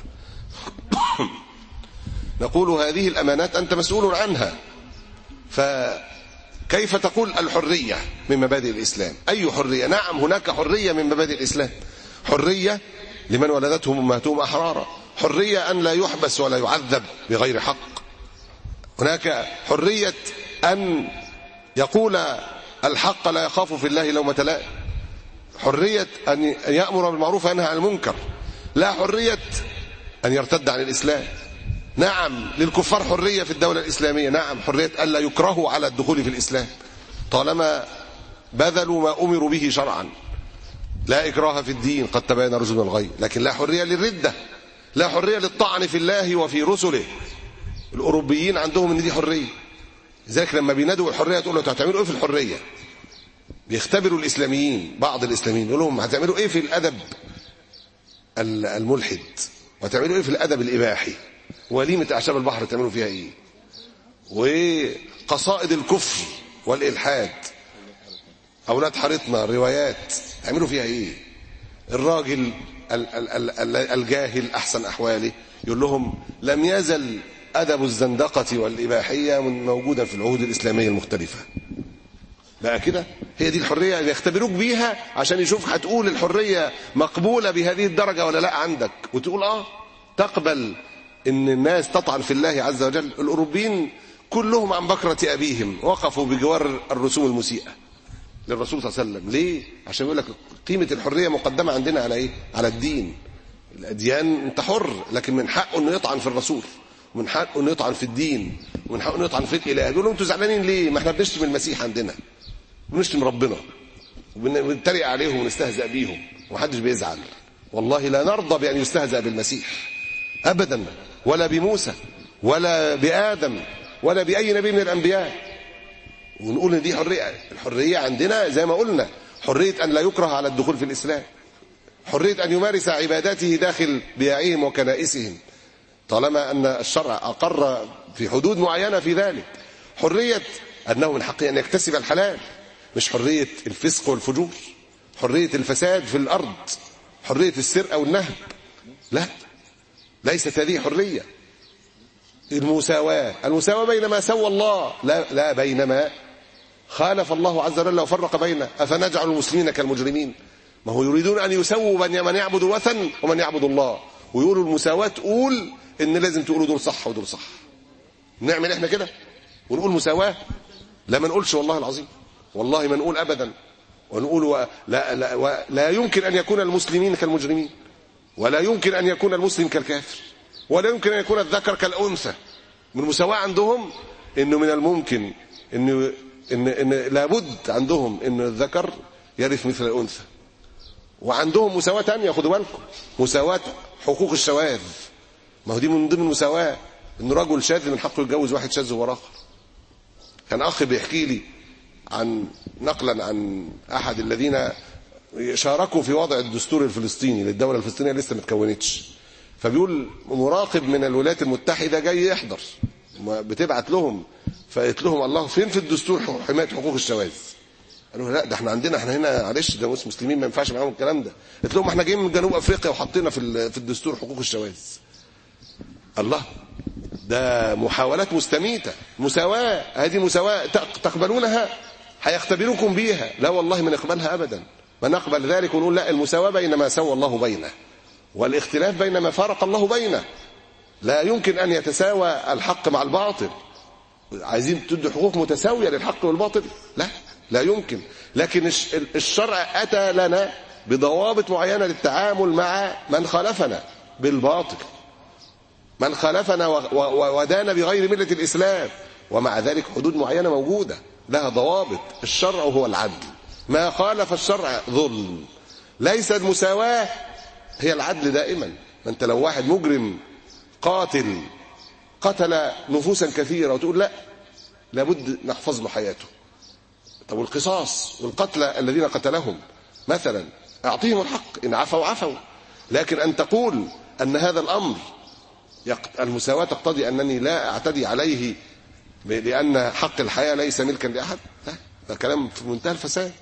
نقول هذه الأمانات أنت مسؤول عنها، فكيف تقول الحرية من مبادئ الإسلام؟ أي حرية؟ نعم هناك حرية من مبادئ الإسلام. حرية لمن ولدتهم أمهاتهم أحرارا، حرية أن لا يحبس ولا يعذب بغير حق. هناك حرية أن يقول الحق لا يخاف في الله لومة لائم، حرية أن يأمر بالمعروف وينهى عن المنكر، لا حرية أن يرتد عن الإسلام. نعم للكفار حرية في الدولة الإسلامية، نعم حرية ألا يكرهوا على الدخول في الإسلام طالما بذلوا ما أمروا به شرعا. لا إكراه في الدين قد تبين الرشد من الغي، لكن لا حرية للردة، لا حرية للطعن في الله وفي رسله. الأوروبيين عندهم ان دي حرية، لذلك لما بينادوا الحرية تقول له هتعملوا ايه في الحرية؟ بيختبروا الإسلاميين، بعض الإسلاميين يقول لهم هتعملوا ايه في الأدب الملحد، وهتعملوا ايه في الأدب الإباحي، وليمة أعشاب البحر تعملوا فيها ايه، وقصائد الكفر والإلحاد، أولاد حارتنا روايات تعملوا فيها ايه. الراجل الجاهل أحسن أحواله يقول لهم لم يزل أدب الزندقة والإباحية موجودة في العهود الإسلامية المختلفة. بقى كده هي دي الحرية اللي يختبروك بيها عشان يشوف هتقول الحرية مقبولة بهذه الدرجة ولا لا عندك، وتقول آه تقبل إن الناس تطعن في الله عز وجل. الأوروبيين كلهم عن بكرة أبيهم وقفوا بجوار الرسوم المسيئة للرسول صلى الله عليه وسلم. ليه؟ عشان يقول لك قيمة الحرية مقدمة عندنا على إيه؟ على الدين. الأديان أنت حر، لكن من حقه إنه يطعن في الرسول، ومن حقه إنه يطعن في الدين، ومن حقه إنه يطعن في الإله. يقولوا أنتوا زعلانين ليه؟ ما إحنا بنشتم المسيح عندنا، بنشتم ربنا، وبنتريق عليهم ونستهزأ بيهم، ومحدش بيزعل. والله لا نرضى بأن يستهزأ بالمسيح أبدا، ولا بموسى ولا بآدم ولا بأي نبي من الأنبياء. ونقول ان دي حرية. الحرية عندنا زي ما قلنا حرية أن لا يكره على الدخول في الإسلام، حرية أن يمارس عباداته داخل بياعهم وكنائسهم طالما أن الشرع أقر في حدود معينة في ذلك، حرية أنه من حقه أن يكتسب الحلال، مش حرية الفسق والفجور، حرية الفساد في الأرض، حرية السرقة والنهب، لا، ليست هذه حرية. المساواة، المساواة بين ما سوى الله، لا, لا بينما خالف الله عز وجل وفرق بينه. أفنجعل المسلمين كالمجرمين؟ ما هو يريدون أن يسووا بين من يعبد وثن ومن يعبد الله، ويقولوا المساواة تقول إن لازم تقولوا دول صح ودول صح. نعمل إحنا كده ونقول مساواة؟ لا، ما نقولش والله العظيم، والله ما نقول أبدا. ونقول و... لا, لا, و... لا يمكن أن يكون المسلمين كالمجرمين، ولا يمكن أن يكون المسلم كالكافر، ولا يمكن أن يكون الذكر كالأنثى. من المساواة عندهم إنه من الممكن إنه ان ان لابد عندهم ان الذكر يرث مثل الانثى، وعندهم مساواه ثانيه. خدوا بالكم، مساواه حقوق الشواذ، ما هو دي من ضمن المساواه، ان رجل شاذ من حقه يتجوز واحد شاذ وراه اخر. كان اخ بيحكي لي عن نقلا عن احد الذين شاركوا في وضع الدستور الفلسطيني للدوله الفلسطينيه لسه ما اتكونتش، فبيقول مراقب من الولايات المتحده جاي يحضر، بتبعت لهم، فقلت لهم الله فين في الدستور حمايه حقوق الشواذ؟ قالوا لا ده احنا عندنا، احنا هنا معلش ده مسلمين ما ينفعش معاهم الكلام ده. قلت لهم احنا جايين من جنوب افريقيا وحطينا في في الدستور حقوق الشواذ. الله، ده محاولات مستميته. مساواه، هذه مساواه تقبلونها؟ هيختبرونكم بيها. لا والله ما نقبلها ابدا، ما نقبل ذلك ونقول لا، المساواه بين ما سوى الله بينه، والاختلاف بين ما فارق الله بينه. لا يمكن ان يتساوى الحق مع الباطل. عايزين تدوا حقوق متساويه للحق والباطل؟ لا لا يمكن. لكن الشرع اتى لنا بضوابط معينه للتعامل مع من خالفنا بالباطل، من خالفنا ودان بغير مله الاسلام، ومع ذلك حدود معينه موجوده لها ضوابط. الشرع هو العدل، ما خالف الشرع ظلم. ليس المساواه هي العدل دائما. ما انت لو واحد مجرم قاتل قتل نفوسا كثيره وتقول لا لابد نحفظ له حياته، طب والقصاص والقتلى الذين قتلهم مثلا اعطيهم الحق، ان عفوا عفوا. لكن ان تقول ان هذا الامر المساواه تقتضي انني لا اعتدي عليه لان حق الحياه ليس ملكا لاحد، لا، ده كلام في منتهى الفساد.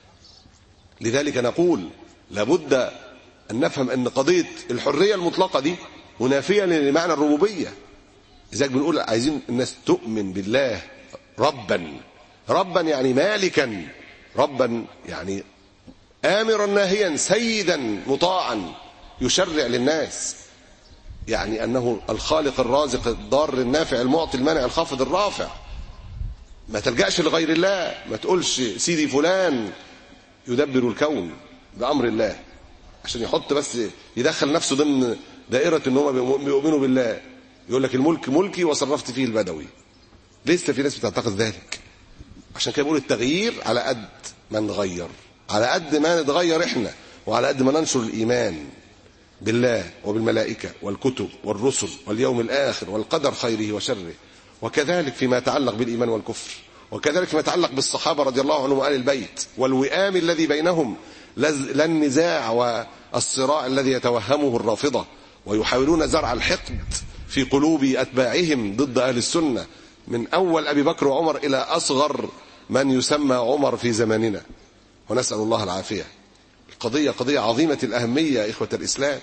لذلك نقول لابد ان نفهم ان قضيه الحريه المطلقه دي منافيه لمعنى الربوبيه. لذلك بنقول عايزين الناس تؤمن بالله ربا، ربا يعني مالكا، ربا يعني آمرا ناهيا، سيدا مطاعا يشرع للناس، يعني أنه الخالق الرازق الضار النافع المعطي المانع الخافض الرافع. ما تلجأش لغير الله، ما تقولش سيدي فلان يدبر الكون بأمر الله عشان يحط بس يدخل نفسه ضمن دائرة ان هم بيؤمنوا بالله. يقول لك الملك ملكي وصرفت فيه البدوي. لسه في ناس بتعتقد ذلك. عشان كده بقول التغيير على قد ما نغير، على قد ما نتغير احنا، وعلى قد ما ننشر الإيمان بالله وبالملائكة والكتب والرسل واليوم الآخر والقدر خيره وشره. وكذلك فيما يتعلق بالإيمان والكفر، وكذلك فيما يتعلق بالصحابة رضي الله عنهم وآل البيت والوئام الذي بينهم، لا النزاع والصراع الذي يتوهمه الرافضة ويحاولون زرع الحقد في قلوب أتباعهم ضد أهل السنة، من أول أبي بكر وعمر إلى أصغر من يسمى عمر في زماننا، ونسأل الله العافية. القضية قضية عظيمة الأهمية إخوة الإسلام.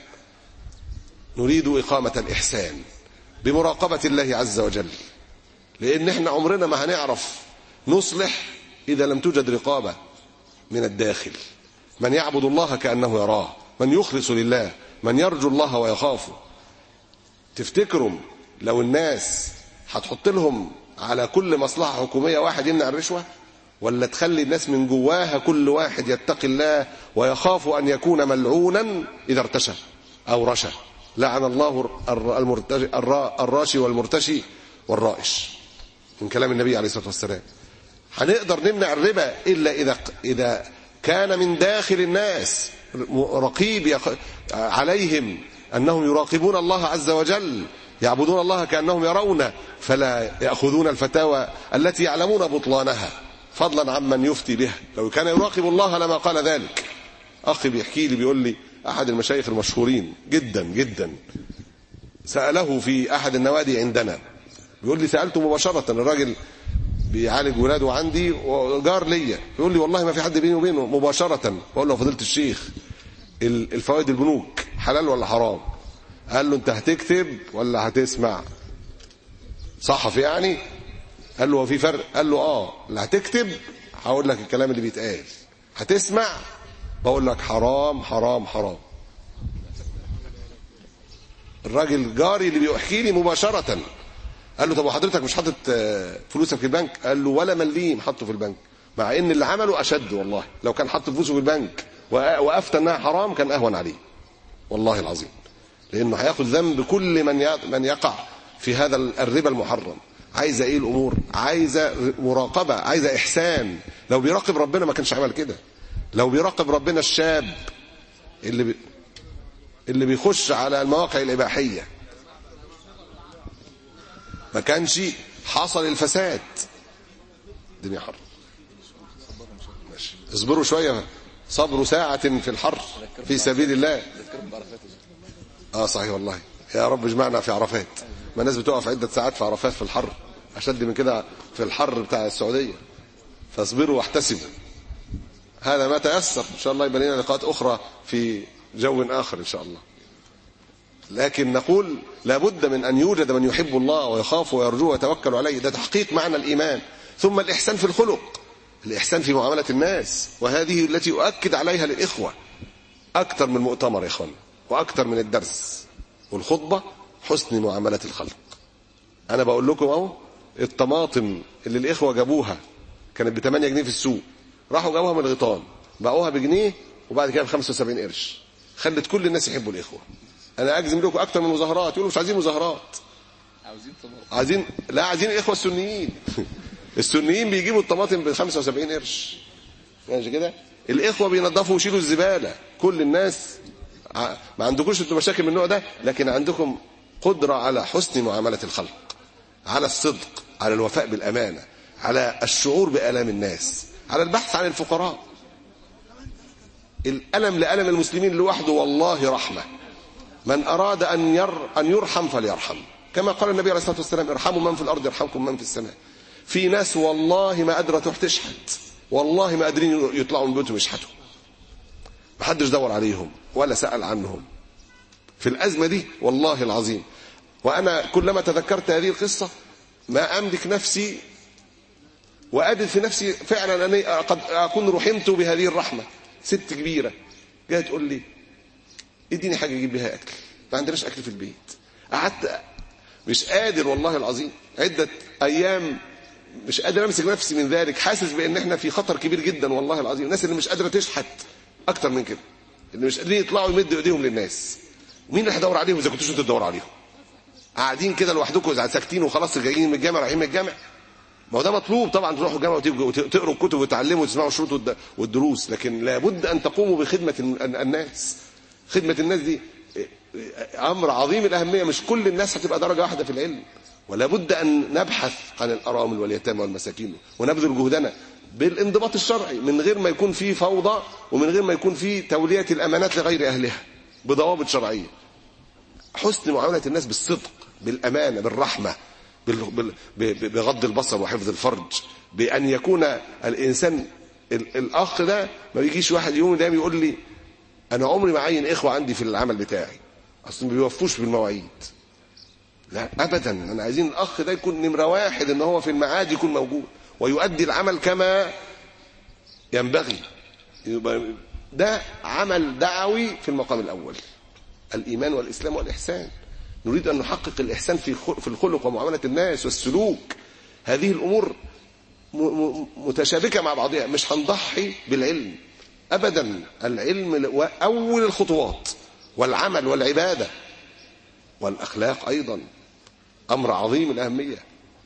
نريد إقامة الإحسان بمراقبة الله عز وجل، لأن احنا عمرنا ما هنعرف نصلح إذا لم توجد رقابة من الداخل. من يعبد الله كأنه يراه، من يخلص لله، من يرجو الله ويخافه. تفتكروا لو الناس هتحط لهم على كل مصلحة حكومية واحد يمنع الرشوة، ولا تخلي الناس من جواها كل واحد يتقي الله ويخاف أن يكون ملعونا إذا ارتشى أو رشى؟ لعن الله الراشي والمرتشي والرائش، من كلام النبي عليه الصلاة والسلام. هنقدر نمنع الربا إلا إذا إذا كان من داخل الناس رقيب عليهم أنهم يراقبون الله عز وجل، يعبدون الله كأنهم يرونه، فلا يأخذون الفتاوى التي يعلمون بطلانها، فضلا عمن يفتي بها. لو كان يراقب الله لما قال ذلك. أخي بيحكي لي بيقول لي أحد المشايخ المشهورين جدا جدا سأله في أحد النوادي عندنا، بيقول لي سألته مباشرة، الراجل بيعالج ولاده عندي وجار ليا، بيقول لي والله ما في حد بيني وبينه، مباشرة بقول له فضيلة الشيخ الفوائد البنوك حلال ولا حرام؟ قال له انت هتكتب ولا هتسمع؟ صحفي يعني؟ قال له هو في فرق؟ قال له اه، اللي هتكتب هقول لك الكلام اللي بيتقال، هتسمع بقول لك حرام حرام حرام. الراجل جاري اللي بيحكي لي مباشرة قال له طب وحضرتك مش حاطط فلوسك في البنك؟ قال له ولا مليم حطه في البنك، مع ان اللي عمله اشد والله. لو كان حط فلوسه في البنك وافتى انها حرام كان اهون عليه والله العظيم، لانه هياخد ذنب كل من من يقع في هذا الربا المحرم. عايزة ايه الامور؟ عايزة مراقبة، عايزة احسان. لو بيراقب ربنا ما كانش عمل كده. لو بيراقب ربنا الشاب اللي بي... اللي بيخش على المواقع الاباحية ما كانش حصل الفساد. الدنيا حر، ماشي، اصبروا شوية، صبروا ساعة في الحر في سبيل الله. اه صحيح والله، يا رب اجمعنا في عرفات. ما الناس بتقف عدة ساعات في عرفات في الحر، اشد من كده في الحر بتاع السعودية. فاصبروا واحتسبوا. هذا ما تيسر، ان شاء الله يبقى لنا لقاءات اخرى في جو اخر ان شاء الله. لكن نقول لابد من ان يوجد من يحب الله ويخافه ويرجوه ويتوكل عليه. ده تحقيق معنى الايمان. ثم الاحسان في الخلق، الاحسان في معاملة الناس، وهذه التي اؤكد عليها للاخوة اكثر من المؤتمر يا اخوان، واكثر من الدرس والخطبة، حسن معاملة الخلق. انا بقول لكم اهو، الطماطم اللي الاخوة جابوها كانت ب ثمانية جنيه في السوق، راحوا جابوها من الغيطان باعوها بجنيه، وبعد كده ب خمسة وسبعين قرش. خلت كل الناس يحبوا الاخوة. انا اجزم لكم اكثر من مظاهرات. يقولوا مش عايزين مظاهرات، عاوزين طماطم، عايزين لا عايزين الاخوة السنيين. السنيين بيجيبوا الطماطم ب خمسة وسبعين قرش، ماشي كده. الاخوة بينظفوا ويشيلوا الزبالة. كل الناس ما عندكوش انتوا مشاكل من النوع ده، لكن عندكم قدرة على حسن معاملة الخلق، على الصدق، على الوفاء بالأمانة، على الشعور بآلام الناس، على البحث عن الفقراء. الألم لألم المسلمين لوحده والله رحمة. من أراد أن ير أن يرحم فليرحم، كما قال النبي عليه الصلاة والسلام: ارحموا من في الأرض يرحمكم من في السماء. في ناس والله ما قادرة تروح تشحت، والله ما قادرين يطلعوا من بيوتهم يشحتوا، محدش دور عليهم ولا سأل عنهم في الأزمة دي والله العظيم. وأنا كلما تذكرت هذه القصة ما أملك نفسي وأجد في نفسي فعلا أني قد أكون رحمت بهذه الرحمة. ست كبيرة جاءت تقول لي: اديني حاجة اجيب بها أكل، ما عندناش أكل في البيت. قعدت مش قادر والله العظيم عدة أيام مش قادر أمسك نفسي من ذلك، حاسس بأن احنا في خطر كبير جدا والله العظيم. الناس اللي مش قادرة تشحت أكتر من كده، اللي مش قادرين يطلعوا يمدوا ايديهم للناس، مين اللي هيدور عليهم اذا كنتوش انتوا تدوروا عليهم؟ قاعدين كده لوحدكم اذا ساكتين وخلاص، جايين من الجامع رايحين من الجامع. ما هو ده مطلوب طبعا، تروحوا الجامع وتيجوا تقروا الكتب وتتعلموا وتسمعوا الشروط والدروس، لكن لابد ان تقوموا بخدمه الناس. خدمه الناس دي امر عظيم الاهميه. مش كل الناس هتبقى درجه واحده في العلم، ولا بد ان نبحث عن الارامل واليتامى والمساكين ونبذل جهدنا بالانضباط الشرعي، من غير ما يكون فيه فوضى ومن غير ما يكون فيه تولية الأمانات لغير أهلها، بضوابط شرعية. حسن معاملة الناس بالصدق، بالأمانة، بالرحمة، بغض البصر وحفظ الفرج، بأن يكون الإنسان الأخ ده ما بيجيش واحد يوم دايما يقول لي: أنا عمري ما عين إخوة عندي في العمل بتاعي، أصلا ما بيوفوش بالمواعيد. لا أبدا، أنا عايزين الأخ ده يكون نمرة واحد، إن هو في الميعاد يكون موجود ويؤدي العمل كما ينبغي. ده عمل دعوي في المقام الأول، الإيمان والإسلام والإحسان. نريد أن نحقق الإحسان في الخلق ومعاملة الناس والسلوك. هذه الأمور متشابكة مع بعضها، مش هنضحي بالعلم أبدا. العلم أول الخطوات، والعمل والعبادة والأخلاق أيضا أمر عظيم الأهمية.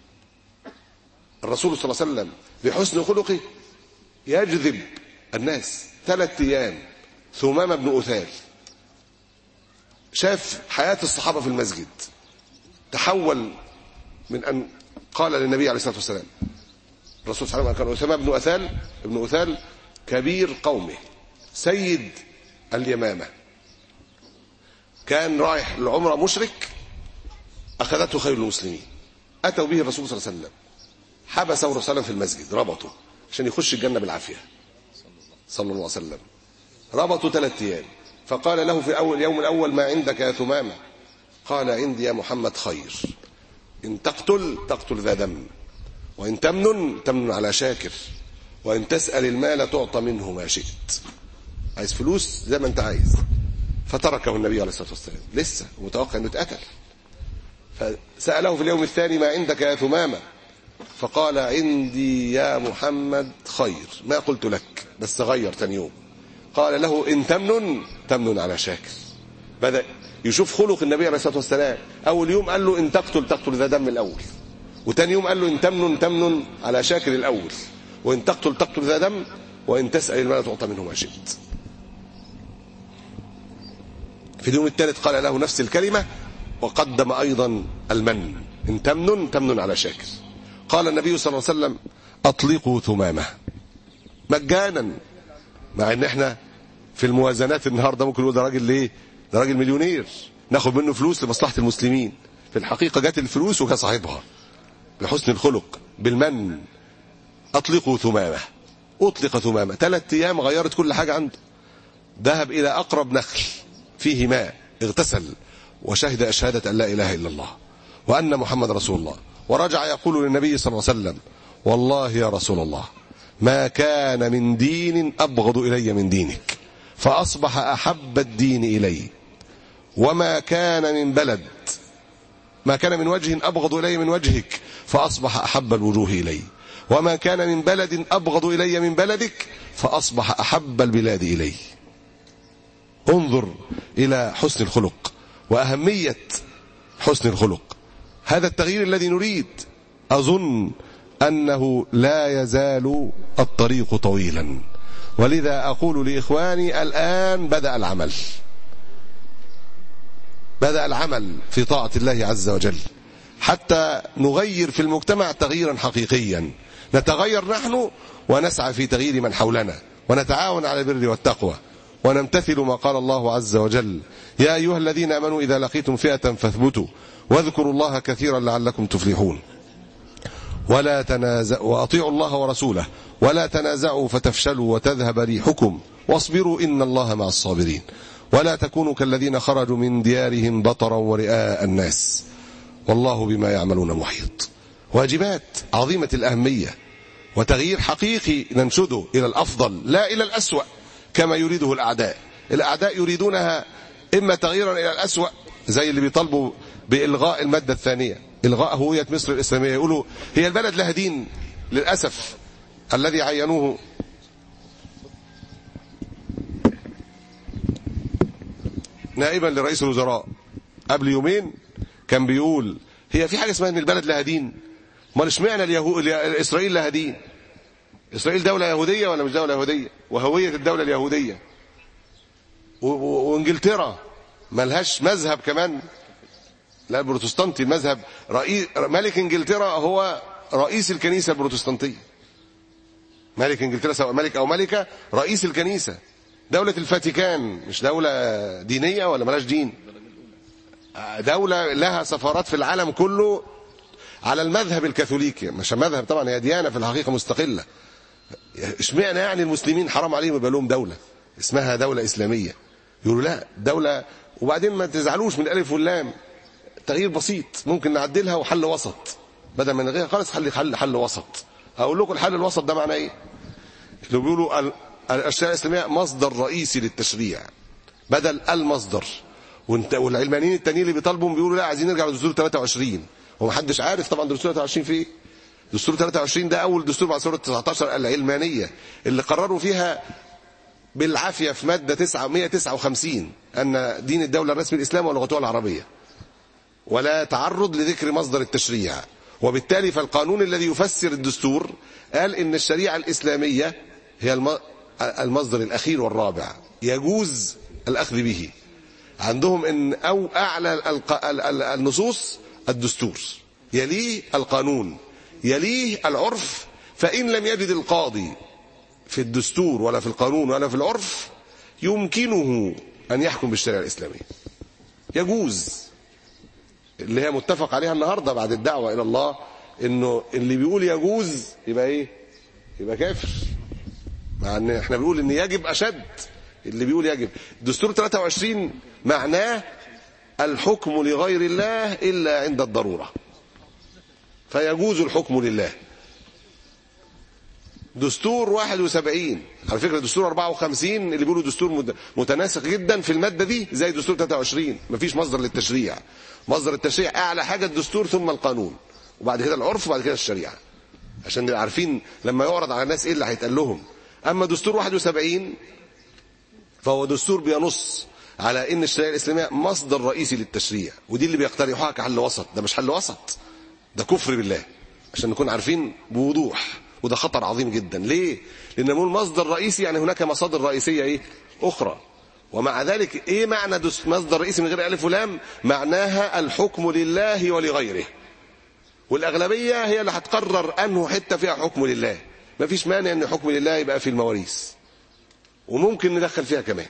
الرسول صلى الله عليه وسلم بحسن خلقه يجذب الناس. ثلاث أيام ثمامة بن أثال شاف حياة الصحابة في المسجد، تحول من أن قال للنبي عليه الصلاة والسلام، الرسول صلى الله عليه وسلم كان ثمامة بن أثال ابن أثال كبير قومه، سيد اليمامة، كان رايح للعمرة مشرك، أخذته خير المسلمين، أتوا به الرسول صلى الله عليه وسلم، حبسه الرسول صلى الله عليه وسلم في المسجد، ربطه عشان يخش الجنة بالعافية صلى الله عليه وسلم. ربطوا ثلاث أيام، فقال له في أول يوم الأول: ما عندك يا ثمامة؟ قال: عندي يا محمد خير، إن تقتل تقتل ذا دم، وإن تمنن تمنن على شاكر، وإن تسأل المال تعطى منه ما شئت. عايز فلوس زي ما أنت عايز. فتركه النبي عليه الصلاة والسلام، لسه متوقع أنه اتقتل. فسأله في اليوم الثاني: ما عندك يا ثمامة؟ فقال: عندي يا محمد خير، ما قلت لك، بس غير ثاني يوم. قال له: إن تمنن تمنن على شاكر. بدأ يشوف خلق النبي عليه الصلاة والسلام. أول يوم قال له: إن تقتل تقتل ذا دم الأول، وتاني يوم قال له إن تمنن تمنن على شاكر الأول، وإن تقتل تقتل ذا دم، وإن تسأل المال تعطى منه ما شئت. في اليوم الثالث قال له نفس الكلمة وقدم أيضا المن، إن تمنن تمنن على شاكر. قال النبي صلى الله عليه وسلم أطلقوا ثمامة مجانا، مع ان احنا في الموازنات النهارده ممكن نقول ده راجل ليه، ده راجل مليونير ناخد منه فلوس لمصلحة المسلمين. في الحقيقة جت الفلوس وجا صاحبها بحسن الخلق بالمن. أطلقوا ثمامة، أطلق ثمامة، ثلاث أيام غيرت كل حاجة عنده. ذهب إلى أقرب نخل فيه ماء، اغتسل وشهد أشهادة أن لا إله إلا الله وأن محمد رسول الله، ورجع يقول للنبي صلى الله عليه وسلم والله يا رسول الله ما كان من دين أبغض إلي من دينك، فأصبح أحب الدين إلي، وما كان من بلد ما كان من وجه أبغض إلي من وجهك، فأصبح أحب الوجوه إلي، وما كان من بلد أبغض إلي من بلدك، فأصبح أحب البلاد إلي. انظر إلى حسن الخلق وأهمية حسن الخلق. هذا التغيير الذي نريد. أظن أنه لا يزال الطريق طويلا، ولذا أقول لإخواني الآن بدأ العمل، بدأ العمل في طاعة الله عز وجل حتى نغير في المجتمع تغييرا حقيقيا، نتغير نحن ونسعى في تغيير من حولنا، ونتعاون على البر والتقوى، ونمتثل ما قال الله عز وجل يا أيها الذين آمنوا إذا لقيتم فئة فاثبتوا واذكروا الله كثيرا لعلكم تفلحون، ولا تنازعوا وأطيعوا الله ورسوله ولا تنازعوا فتفشلوا وتذهب ريحكم واصبروا إن الله مع الصابرين، ولا تكونوا كالذين خرجوا من ديارهم بطرا ورئاء الناس والله بما يعملون محيط. واجبات عظيمة الأهمية وتغيير حقيقي ننشده إلى الأفضل لا إلى الأسوأ كما يريده الأعداء. الأعداء يريدونها إما تغييرا إلى الأسوأ زي اللي بيطالبوا بإلغاء المادة الثانية، إلغاء هوية مصر الإسلامية، يقولوا هي البلد لها دين. للأسف الذي عينوه نائبا لرئيس الوزراء قبل يومين كان بيقول هي في حاجة اسمها ان البلد لها دين؟ ما اشمعنى اليهود إسرائيل لها دين؟ إسرائيل دولة يهودية ولا مش دولة يهودية؟ وهوية الدولة اليهودية. وانجلترا ملهاش مذهب كمان، لا البروتستانتي المذهب، رئيس ملك انجلترا هو رئيس الكنيسة البروتستانتية. ملك انجلترا سواء ملك او ملكة رئيس الكنيسة. دولة الفاتيكان مش دولة دينية ولا ملاش دين؟ دولة لها سفارات في العالم كله على المذهب الكاثوليكي، مش مذهب طبعا، هي ديانة في الحقيقة مستقلة. اشمعنى يعني المسلمين حرام عليهم يبقى لهم دولة اسمها دولة إسلامية؟ يقولوا لا دولة. وبعدين ما تزعلوش من الألف واللام، تغيير بسيط ممكن نعدلها وحل وسط بدل ما نغيرها خالص، حل حل حل وسط. هقول لكم الحل الوسط ده معناه ايه. لو بيقولوا الشريعة الإسلامية مصدر رئيسي للتشريع بدل المصدر، والعلمانيين التانيين اللي بيطالبوا بيقولوا لا عايزين نرجع لدستور ثلاثة وعشرين، ومحدش عارف طبعا دستور ثلاثة وعشرين في ايه. دستور ثلاثة وعشرين ده اول دستور بعد ثوره تسعة عشر العلمانيه اللي قرروا فيها بالعافيه في ماده مئة وتسعة وخمسين ان دين الدوله الرسمي الاسلام ولغتها العربيه، ولا تعرض لذكر مصدر التشريع. وبالتالي فالقانون الذي يفسر الدستور قال ان الشريعه الاسلاميه هي المصدر الاخير والرابع يجوز الاخذ به. عندهم ان او اعلى النصوص الدستور، يليه القانون، يليه العرف. فإن لم يجد القاضي في الدستور ولا في القانون ولا في العرف يمكنه أن يحكم بالشريعة الإسلامية، يجوز، اللي هي متفق عليها النهاردة بعد الدعوة إلى الله، إنه اللي بيقول يجوز يبقى إيه؟ يبقى كافر، مع أن إحنا بنقول إن يجب أشد. اللي بيقول يجب. دستور ثلاثة وعشرين معناه الحكم لغير الله إلا عند الضرورة، فيجوز الحكم لله. دستور واحد وسبعين على فكرة دستور أربعة وخمسين اللي بيقولوا دستور متناسق جدا في المادة دي زي دستور ثلاثة وعشرين، مفيش مصدر للتشريع. مصدر التشريع أعلى حاجة الدستور ثم القانون، وبعد كده العرف وبعد كده الشريعة، عشان نبقى عارفين لما يعرض على الناس ايه اللي هيتقال لهم. أما دستور واحد وسبعين فهو دستور بينص على ان الشريعه الاسلاميه مصدر رئيسي للتشريع، ودي اللي بيقترحوها كحل وسط. ده مش حل وسط، ده كفر بالله، عشان نكون عارفين بوضوح، وده خطر عظيم جدا. ليه؟ لأن نقول مصدر رئيسي يعني هناك مصادر رئيسية ايه أخرى، ومع ذلك ايه معنى مصدر رئيسي من غير ألف ولام؟ معناها الحكم لله ولغيره، والأغلبية هي اللي هتقرر أنه حتة فيها حكم لله. ما فيش مانع أن حكم لله يبقى في المواريث، وممكن ندخل فيها كمان،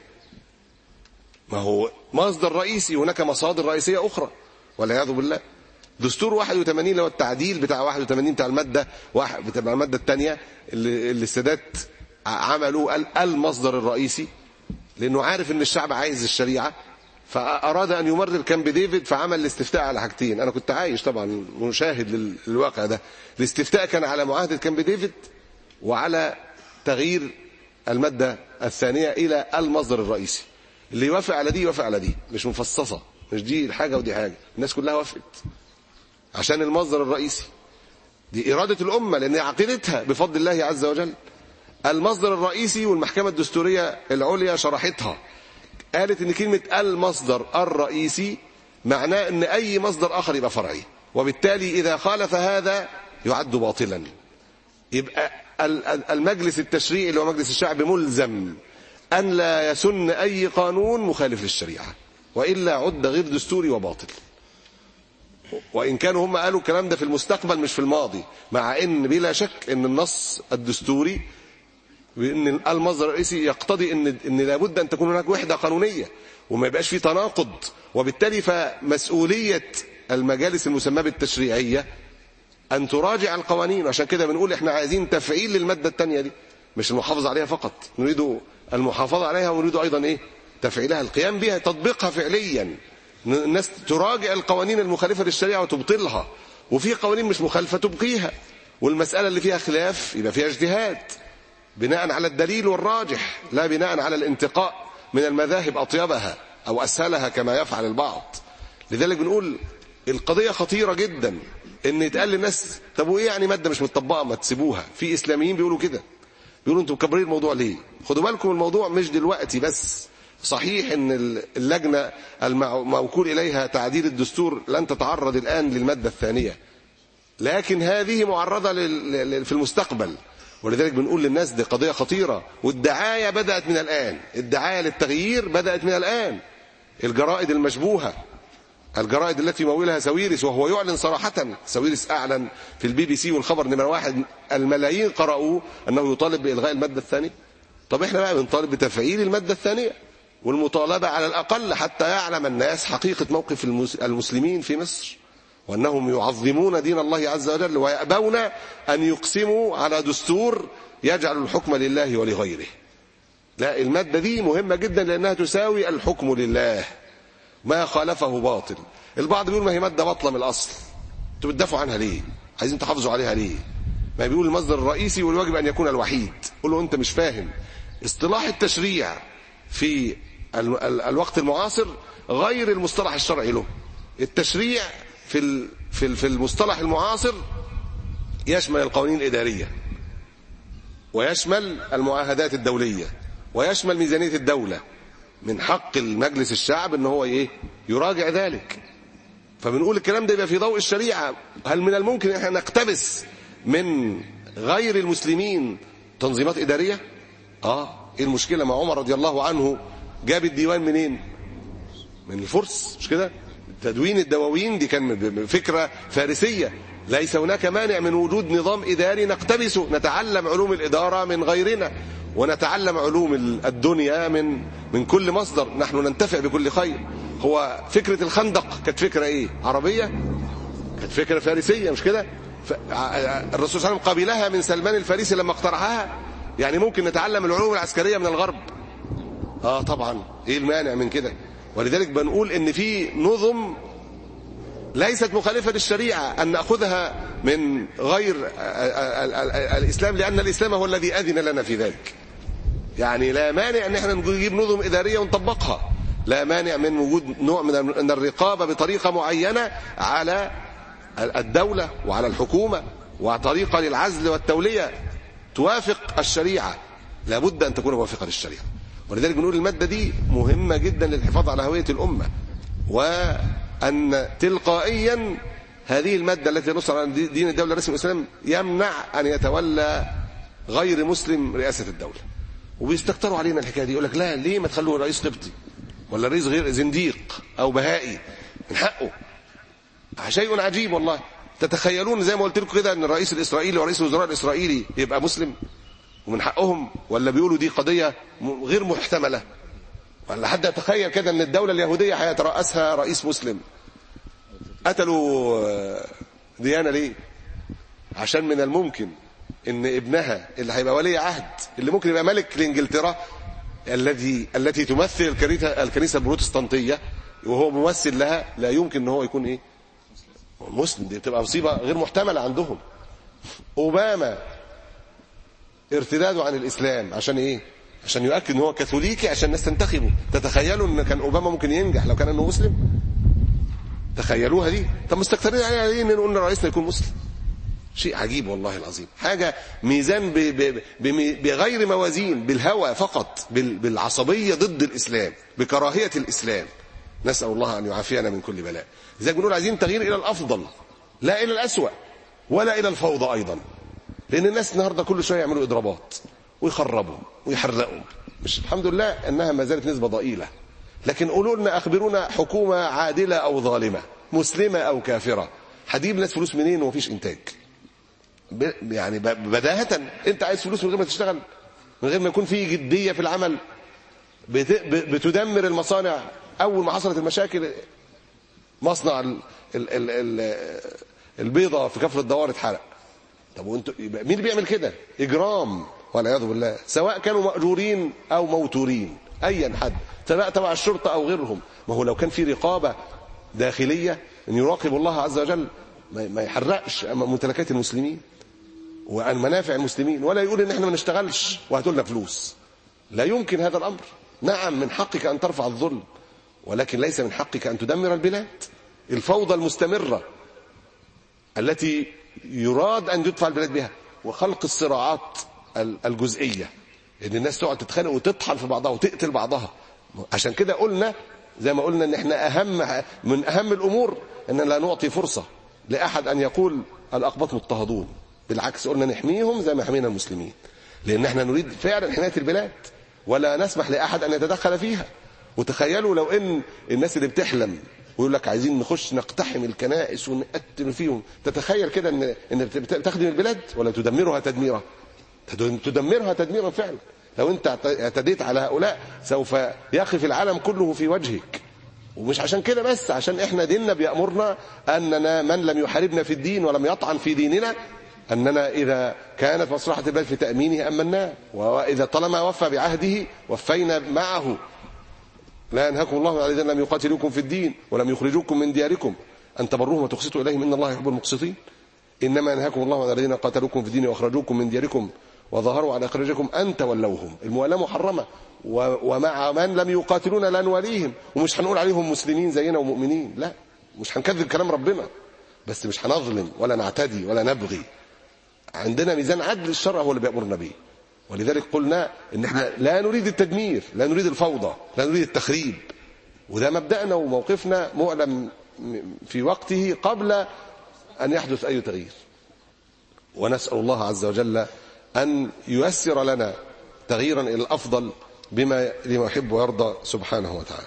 ما هو مصدر رئيسي هناك مصادر رئيسية أخرى والعياذ بالله. دستور واحد وثمانين اللي هو التعديل بتاع واحد وثمانين بتاع المادة واحد بتاع المادة الثانية اللي, اللي السادات عملوا المصدر الرئيسي، لأنه عارف أن الشعب عايز الشريعة، فأراد أن يمرر كامب ديفيد، فعمل الاستفتاء على حاجتين. أنا كنت عايش طبعا مشاهد للواقع ده. الاستفتاء كان على معاهدة كامب ديفيد وعلى تغيير المادة الثانية إلى المصدر الرئيسي. اللي يوافق على دي يوافق على دي، مش مفصصة، مش دي حاجة ودي حاجة، الناس كلها وافقت عشان المصدر الرئيسي. دي إرادة الأمة لأن عقيدتها بفضل الله عز وجل. المصدر الرئيسي والمحكمة الدستورية العليا شرحتها، قالت ان كلمة المصدر الرئيسي معناه ان اي مصدر اخر يبقى فرعي، وبالتالي اذا خالف هذا يعد باطلا. يبقى المجلس التشريعي اللي هو مجلس الشعب ملزم ان لا يسن اي قانون مخالف للشريعة، وإلا عد غير دستوري وباطل. وإن كانوا هم قالوا الكلام ده في المستقبل مش في الماضي، مع ان بلا شك ان النص الدستوري وان المصدر الرئيسي يقتضي ان ان لابد ان تكون هناك وحده قانونيه وما يبقاش في تناقض، وبالتالي فمسؤوليه المجالس المسماه بالتشريعيه ان تراجع القوانين. عشان كده بنقول احنا عايزين تفعيل للماده الثانيه دي، مش المحافظه عليها فقط، نريد المحافظه عليها ونريد ايضا ايه تفعيلها، القيام بها، تطبيقها فعليا. الناس تراجع القوانين المخالفه للشريعه وتبطلها، وفي قوانين مش مخالفه تبقيها، والمساله اللي فيها خلاف يبقى فيها اجتهاد بناء على الدليل والراجح، لا بناء على الانتقاء من المذاهب أطيبها أو أسهلها كما يفعل البعض. لذلك بنقول القضية خطيرة جدا، ان يتقال للناس طب وايه يعني مادة مش متطبقة ما تسيبوها. في إسلاميين بيقولوا كده، بيقولوا انتوا مكبرين الموضوع ليه؟ خدوا بالكم الموضوع مش دلوقتي بس. صحيح ان اللجنة الموكول إليها تعديل الدستور لن تتعرض الآن للمادة الثانية، لكن هذه معرضة في المستقبل. ولذلك بنقول للناس دي قضية خطيرة، والدعاية بدأت من الآن، الدعاية للتغيير بدأت من الآن. الجرائد المشبوهة، الجرائد التي يمولها سويرس وهو يعلن صراحة، سويرس أعلن في البي بي سي والخبر نمرة واحد الملايين قرأوا أنه يطالب بإلغاء المادة الثانية. طب احنا بقى بنطالب بتفعيل المادة الثانية، والمطالبة على الأقل حتى يعلم الناس حقيقة موقف المسلمين في مصر، وأنهم يعظمون دين الله عز وجل ويأبون أن يقسموا على دستور يجعل الحكم لله ولغيره. لا، المادة دي مهمة جدا لأنها تساوي الحكم لله، ما خالفه باطل. البعض بيقول ما هي مادة باطلة من الأصل، انتوا بتدافعوا عنها ليه؟ عايزين تحافظوا عليها ليه؟ ما بيقول المصدر الرئيسي والواجب أن يكون الوحيد. قول له أنت مش فاهم اصطلاح التشريع في الوقت المعاصر غير المصطلح الشرعي له. التشريع في في في المصطلح المعاصر يشمل القوانين الإدارية، ويشمل المعاهدات الدولية، ويشمل ميزانية الدولة. من حق المجلس الشعب ان هو ايه يراجع ذلك. فبنقول الكلام ده يبقى في ضوء الشريعة. هل من الممكن ان احنا نقتبس من غير المسلمين تنظيمات إدارية؟ اه ايه المشكلة؟ مع عمر رضي الله عنه جاب الديوان منين؟ من الفرس، مش كده؟ تدوين الدواوين دي كان فكرة فارسية. ليس هناك مانع من وجود نظام إداري نقتبسه، نتعلم علوم الإدارة من غيرنا، ونتعلم علوم الدنيا من من كل مصدر، نحن ننتفع بكل خير. هو فكرة الخندق كانت فكرة ايه؟ عربية؟ كانت فكرة فارسية، مش كده؟ الرسول صلى الله عليه وسلم قبلها من سلمان الفارسي لما اقترحها. يعني ممكن نتعلم العلوم العسكرية من الغرب؟ اه طبعا، ايه المانع من كده؟ ولذلك بنقول ان في نظم ليست مخالفة للشريعة أن نأخذها من غير الإسلام، لأن الإسلام هو الذي أذن لنا في ذلك. يعني لا مانع أن احنا نجيب نظم إدارية ونطبقها، لا مانع من وجود نوع من الرقابة بطريقة معينة على الدولة وعلى الحكومة، وطريقة للعزل والتولية توافق الشريعة، لابد أن تكون موافقة للشريعة. ولذلك بنقول المادة دي مهمة جدا للحفاظ على هوية الأمة، وأن تلقائيا هذه المادة التي نص على دين الدولة رسم الإسلام يمنع أن يتولى غير مسلم رئاسة الدولة. وبيستكتروا علينا الحكاية دي، يقول لك لا ليه ما تخلوه رئيس قبطي ولا رئيس غير زنديق أو بهائي، من حقه. شيء عجيب والله. تتخيلون زي ما قلت لكم كده أن الرئيس الإسرائيلي ورئيس الوزراء الإسرائيلي يبقى مسلم ومن حقهم؟ ولا بيقولوا دي قضية غير محتملة؟ ولا حد يتخيل كده أن الدولة اليهودية هيترأسها رئيس مسلم؟ قتلوا ديانة ليه؟ عشان من الممكن ان ابنها اللي هيبقى ولي عهد، اللي ممكن يبقى ملك لانجلترا، الذي التي تمثل الكنيسة البروتستانتية وهو ممثل لها، لا يمكن ان هو يكون ايه؟ مسلم. دي بتبقى مصيبة غير محتملة عندهم. اوباما ارتداده عن الاسلام عشان ايه؟ عشان يؤكد ان هو كاثوليكي عشان الناس تنتخبه. تتخيلوا ان كان اوباما ممكن ينجح لو كان انه مسلم؟ تخيلوها دي؟ طب مستكترين عليها ليه ان نقول رئيسنا يكون مسلم؟ شيء عجيب والله العظيم. حاجة ميزان بغير موازين، بالهوى فقط، بالعصبية ضد الإسلام، بكراهية الإسلام. نسأل الله أن يعافينا من كل بلاء. إذا بنقول عايزين تغيير إلى الأفضل، لا إلى الأسوأ ولا إلى الفوضى أيضا. لأن الناس النهاردة كل شوية يعملوا إضرابات ويخربوا ويحرقوا. مش الحمد لله أنها ما زالت نسبة ضئيلة، لكن قولوا لنا، أخبرونا حكومة عادلة أو ظالمة، مسلمة أو كافرة، هتجيب ناس فلوس منين ومفيش إنتاج؟ يعني بداهة انت عايز فلوس من غير ما تشتغل، من غير ما يكون في جدية في العمل، بتدمر المصانع. اول ما حصلت المشاكل مصنع ال ال ال ال البيضة في كفر الدوار اتحرق. طب وانتوا مين اللي بيعمل كده؟ اجرام والعياذ بالله، سواء كانوا مأجورين او موتورين، ايا حد، سواء تبع الشرطة او غيرهم. ما هو لو كان في رقابة داخلية ان يراقب الله عز وجل ما يحرقش ممتلكات المسلمين وعن منافع المسلمين، ولا يقول ان احنا ما نشتغلش وهاتوا لنا فلوس. لا يمكن هذا الامر. نعم من حقك ان ترفع الظلم، ولكن ليس من حقك ان تدمر البلاد. الفوضى المستمرة التي يراد ان يدفع البلاد بها، وخلق الصراعات الجزئية، ان الناس تقعد تتخانق وتطحن في بعضها وتقتل بعضها. عشان كده قلنا زي ما قلنا ان احنا اهم من اهم الامور ان لا نعطي فرصة لاحد ان يقول الاقباط مضطهدون. بالعكس قلنا نحميهم زي ما حمينا المسلمين، لان احنا نريد فعلا حماية البلاد ولا نسمح لاحد ان يتدخل فيها. وتخيلوا لو ان الناس اللي بتحلم ويقول لك عايزين نخش نقتحم الكنائس ونقتل فيهم، تتخيل كده ان ان بتخدم البلاد ولا تدمرها تدميرا؟ تدمرها تدميرا فعلا. لو انت اعتديت على هؤلاء سوف يقف العالم كله في وجهك. ومش عشان كده بس، عشان احنا ديننا بيأمرنا اننا من لم يحاربنا في الدين ولم يطعن في ديننا، اننا اذا كانت مصلحة البلد في تأمينه امناه، واذا طالما وفى بعهده وفينا معه. لا ينهاكم الله عن الذين لم يقاتلوكم في الدين ولم يخرجوكم من دياركم ان تبروهم وتقسطوا اليهم ان الله يحب المقسطين. انما ينهاكم الله عن الذين قاتلوكم في الدين واخرجوكم من دياركم وظهروا على اخراجكم ان تولوهم. الموالاه محرمه، ومع من لم يقاتلونا لا نواليهم. ومش هنقول عليهم مسلمين زينا ومؤمنين، لا، مش هنكذب كلام ربنا، بس مش هنظلم ولا نعتدي ولا نبغي. عندنا ميزان عدل، الشرع هو اللي بيأمرنا به. ولذلك قلنا ان احنا لا نريد التدمير، لا نريد الفوضى، لا نريد التخريب. وده مبدأنا وموقفنا معلم في وقته قبل ان يحدث اي تغيير. ونسأل الله عز وجل ان ييسر لنا تغييرا الى الافضل بما لما يحب ويرضى سبحانه وتعالى.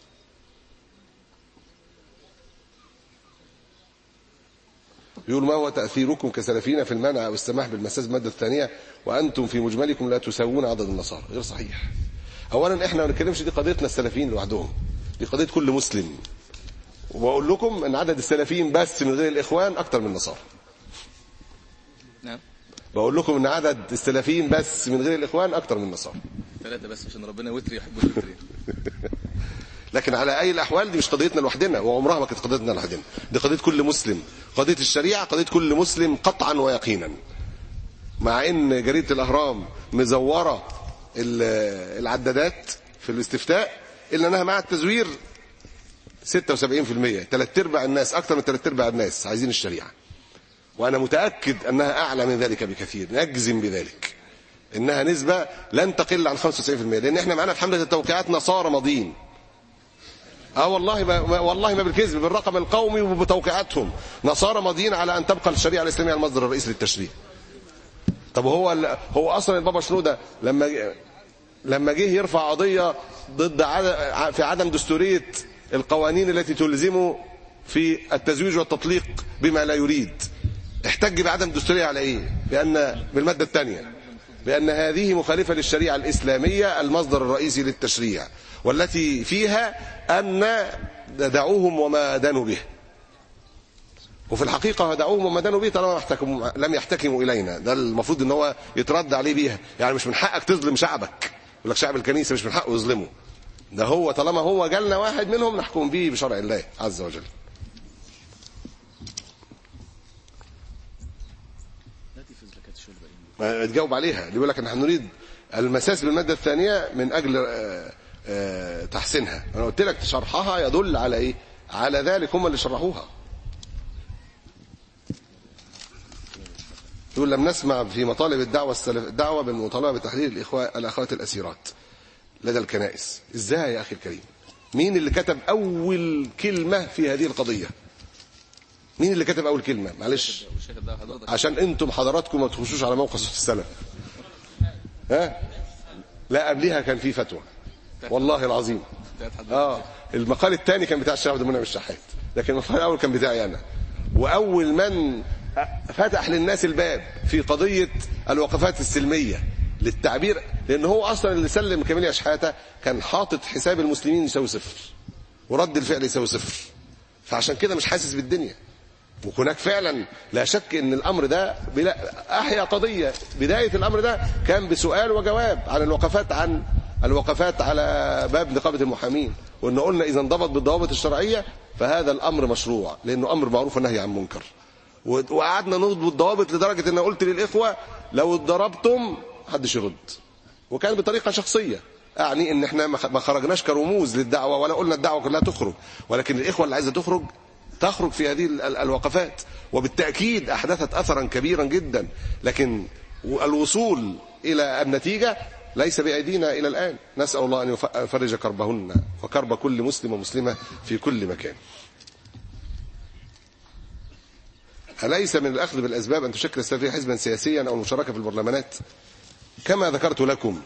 يقول ما هو تأثيركم كسلفيين في المنع أو السماح بالمساس المادة الثانية وأنتم في مجملكم لا تساوون عدد النصارى؟ غير صحيح. أولا إحنا ما نتكلمش دي قضيتنا السلفيين لوحدهم، دي قضية كل مسلم. وأقول لكم أن عدد السلفيين بس من غير الإخوان أكتر من النصارى. نعم. بقول لكم أن عدد السلفيين بس من غير الإخوان أكتر من النصارى. ثلاثة بس عشان ربنا وتر يحب الوترين. لكن على أي الأحوال دي مش قضيتنا لوحدنا، وعمرها ما كانت قضيتنا لوحدنا. دي قضية كل مسلم، قضية الشريعة قضية كل مسلم قطعا ويقينا. مع ان جريدة الأهرام مزورة العدادات في الاستفتاء إلا أنها مع التزوير ستة وسبعين بالمئة، ثلاث ارباع الناس، أكثر من ثلاث ارباع الناس عايزين الشريعة. وأنا متأكد أنها أعلى من ذلك بكثير، نجزم بذلك إنها نسبة لن تقل عن خمسة وتسعين بالمئة، لأن احنا معنا في حملة التوقيعات نصارى ماضيين اه والله ما والله ما بالكذب، بالرقم القومي وبتوقيعاتهم. نصارى ماضيين على ان تبقى الشريعه الاسلاميه المصدر الرئيسي للتشريع. طب هو هو اصلا البابا شنودة لما لما جه يرفع قضيه ضد في عدم دستوريه القوانين التي تلزمه في التزويج والتطليق بما لا يريد، احتج بعدم دستوريه على ايه؟ بان بالماده الثانيه بان هذه مخالفه للشريعه الاسلاميه المصدر الرئيسي للتشريع، والتي فيها ان دعوهم وما دانوا به. وفي الحقيقه دعوهم وما دانوا به طالما لم يحتكموا الينا، ده المفروض ان هو يترد عليه بيها. يعني مش من حقك تظلم شعبك، يقول لك شعب الكنيسه مش من حقه يظلمه، ده هو طالما هو جالنا واحد منهم نحكم به بشرع الله عز وجل. ما تجاوب عليها اللي يقول لك نحن نريد المساس بالماده الثانيه من اجل تحسينها. انا قلت لك شرحها يدل على ايه؟ على ذلك، هم اللي شرحوها. يقول لم نسمع في مطالب الدعوه السلف الدعوه بالمطالبه بتحرير الاخوه الاخوات الاسيرات لدى الكنائس. ازاي يا اخي الكريم؟ مين اللي كتب اول كلمه في هذه القضيه؟ مين اللي كتب اول كلمه؟ معلش عشان انتم حضراتكم ما تخشوش على موقع صوت السلف. ها لا قبلها كان في فتوى والله العظيم. اه المقال الثاني كان بتاع الشيخ عبد المنعم الشحات، لكن المقال الاول كان بتاعي انا. واول من فتح للناس الباب في قضيه الوقفات السلميه للتعبير، لان هو اصلا اللي سلم كاميليا شحاته كان حاطط حساب المسلمين يساوي صفر ورد الفعل يساوي صفر، فعشان كده مش حاسس بالدنيا. وهناك فعلا لا شك ان الامر ده احيا قضيه. بدايه الامر ده كان بسؤال وجواب عن الوقفات عن الوقفات على باب نقابه المحامين، وان قلنا اذا انضبط بالضوابط الشرعيه فهذا الامر مشروع، لانه امر معروف والنهي عن منكر. وقعدنا نضبط الضوابط لدرجه ان قلت للاخوه لو اتضربتم محدش يرد، وكان بطريقه شخصيه، اعني ان احنا ما خرجناش كرموز للدعوه ولا قلنا الدعوه كلها تخرج، ولكن الاخوه اللي عايزه تخرج تخرج في هذه الوقفات، وبالتاكيد احدثت اثرا كبيرا جدا. لكن الوصول الى النتيجه ليس بايدينا الى الان. نسال الله ان يفرج كربهن وكرب كل مسلم ومسلمه في كل مكان. أليس من الأخذ بالأسباب أن تشكل السلفية حزبا سياسيا أو المشاركة في البرلمانات؟ كما ذكرت لكم،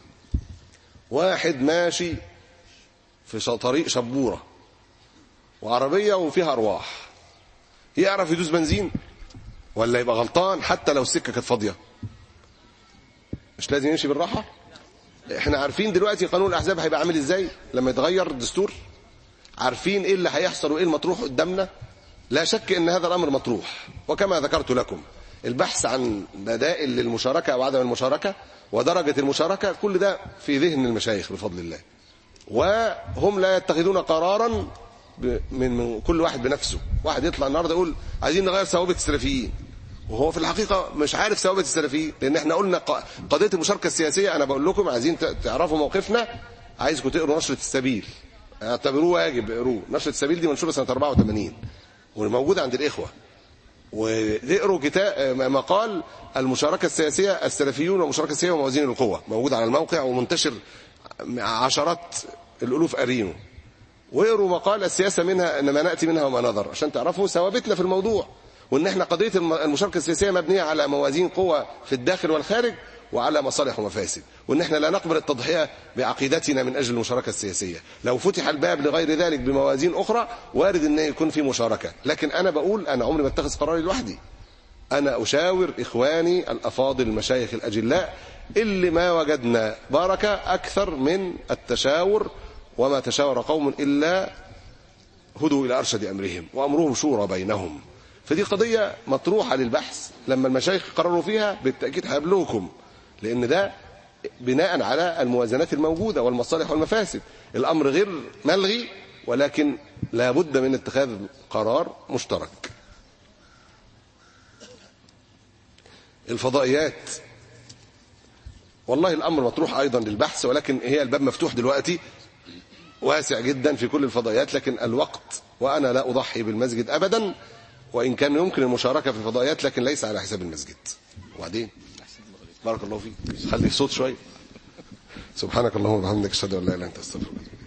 واحد ماشي في طريق شبورة وعربية وفيها أرواح، يعرف يدوس بنزين ولا يبقى غلطان حتى لو السكة كانت فاضية؟ مش لازم يمشي بالراحة؟ احنا عارفين دلوقتي قانون الأحزاب هيبقى عامل ازاي لما يتغير الدستور، عارفين ايه اللي هيحصل وايه المطروح قدامنا. لا شك ان هذا الامر مطروح، وكما ذكرت لكم البحث عن بدائل للمشاركه او عدم المشاركه ودرجه المشاركه كل ده في ذهن المشايخ بفضل الله، وهم لا يتخذون قرارا من من كل واحد بنفسه. واحد يطلع النهارده يقول عايزين نغير ثوابت السلفيين، وهو في الحقيقه مش عارف ثوابت السلفيين، لان احنا قلنا قضيه المشاركه السياسيه. انا بقول لكم عايزين تعرفوا موقفنا، عايزكم تقروا نشره السبيل، اعتبروه واجب اقروه. نشره السبيل دي منشوره سنه أربعة وثمانين وموجوده عند الاخوه، وتقروا كتاب مقال المشاركه السياسيه السلفيون والمشاركه السياسيه وموازين القوى، موجود على الموقع ومنتشر عشرات الالوف قارينه. واقروا مقال السياسه منها ان ما ناتي منها وما نظر، عشان تعرفوا ثوابتنا في الموضوع، وان احنا قضيه المشاركه السياسيه مبنيه على موازين قوى في الداخل والخارج وعلى مصالح ومفاسد، وان احنا لا نقبل التضحيه بعقيدتنا من اجل المشاركه السياسيه. لو فتح الباب لغير ذلك بموازين اخرى وارد ان يكون في مشاركه، لكن انا بقول انا عمري ما اتخذ قراري لوحدي، انا اشاور اخواني الافاضل المشايخ الاجلاء اللي ما وجدنا بركه اكثر من التشاور، وما تشاور قوم الا هدوا الى ارشد امرهم وامرهم شورى بينهم. فدي قضيه مطروحه للبحث، لما المشايخ قرروا فيها بالتاكيد هيبلغكم، لان ده بناء على الموازنات الموجوده والمصالح والمفاسد. الامر غير ملغي، ولكن لا بد من اتخاذ قرار مشترك. الفضائيات والله الامر مطروح ايضا للبحث، ولكن هي الباب مفتوح دلوقتي واسع جدا في كل الفضائيات، لكن الوقت، وانا لا اضحي بالمسجد ابدا، وان كان يمكن المشاركه في الفضائيات لكن ليس على حساب المسجد. وبعدين بارك الله فيك، خلي الصوت شويه. سبحانك اللهم وبحمدك اشهد ان لا اله الا انت استغفرك.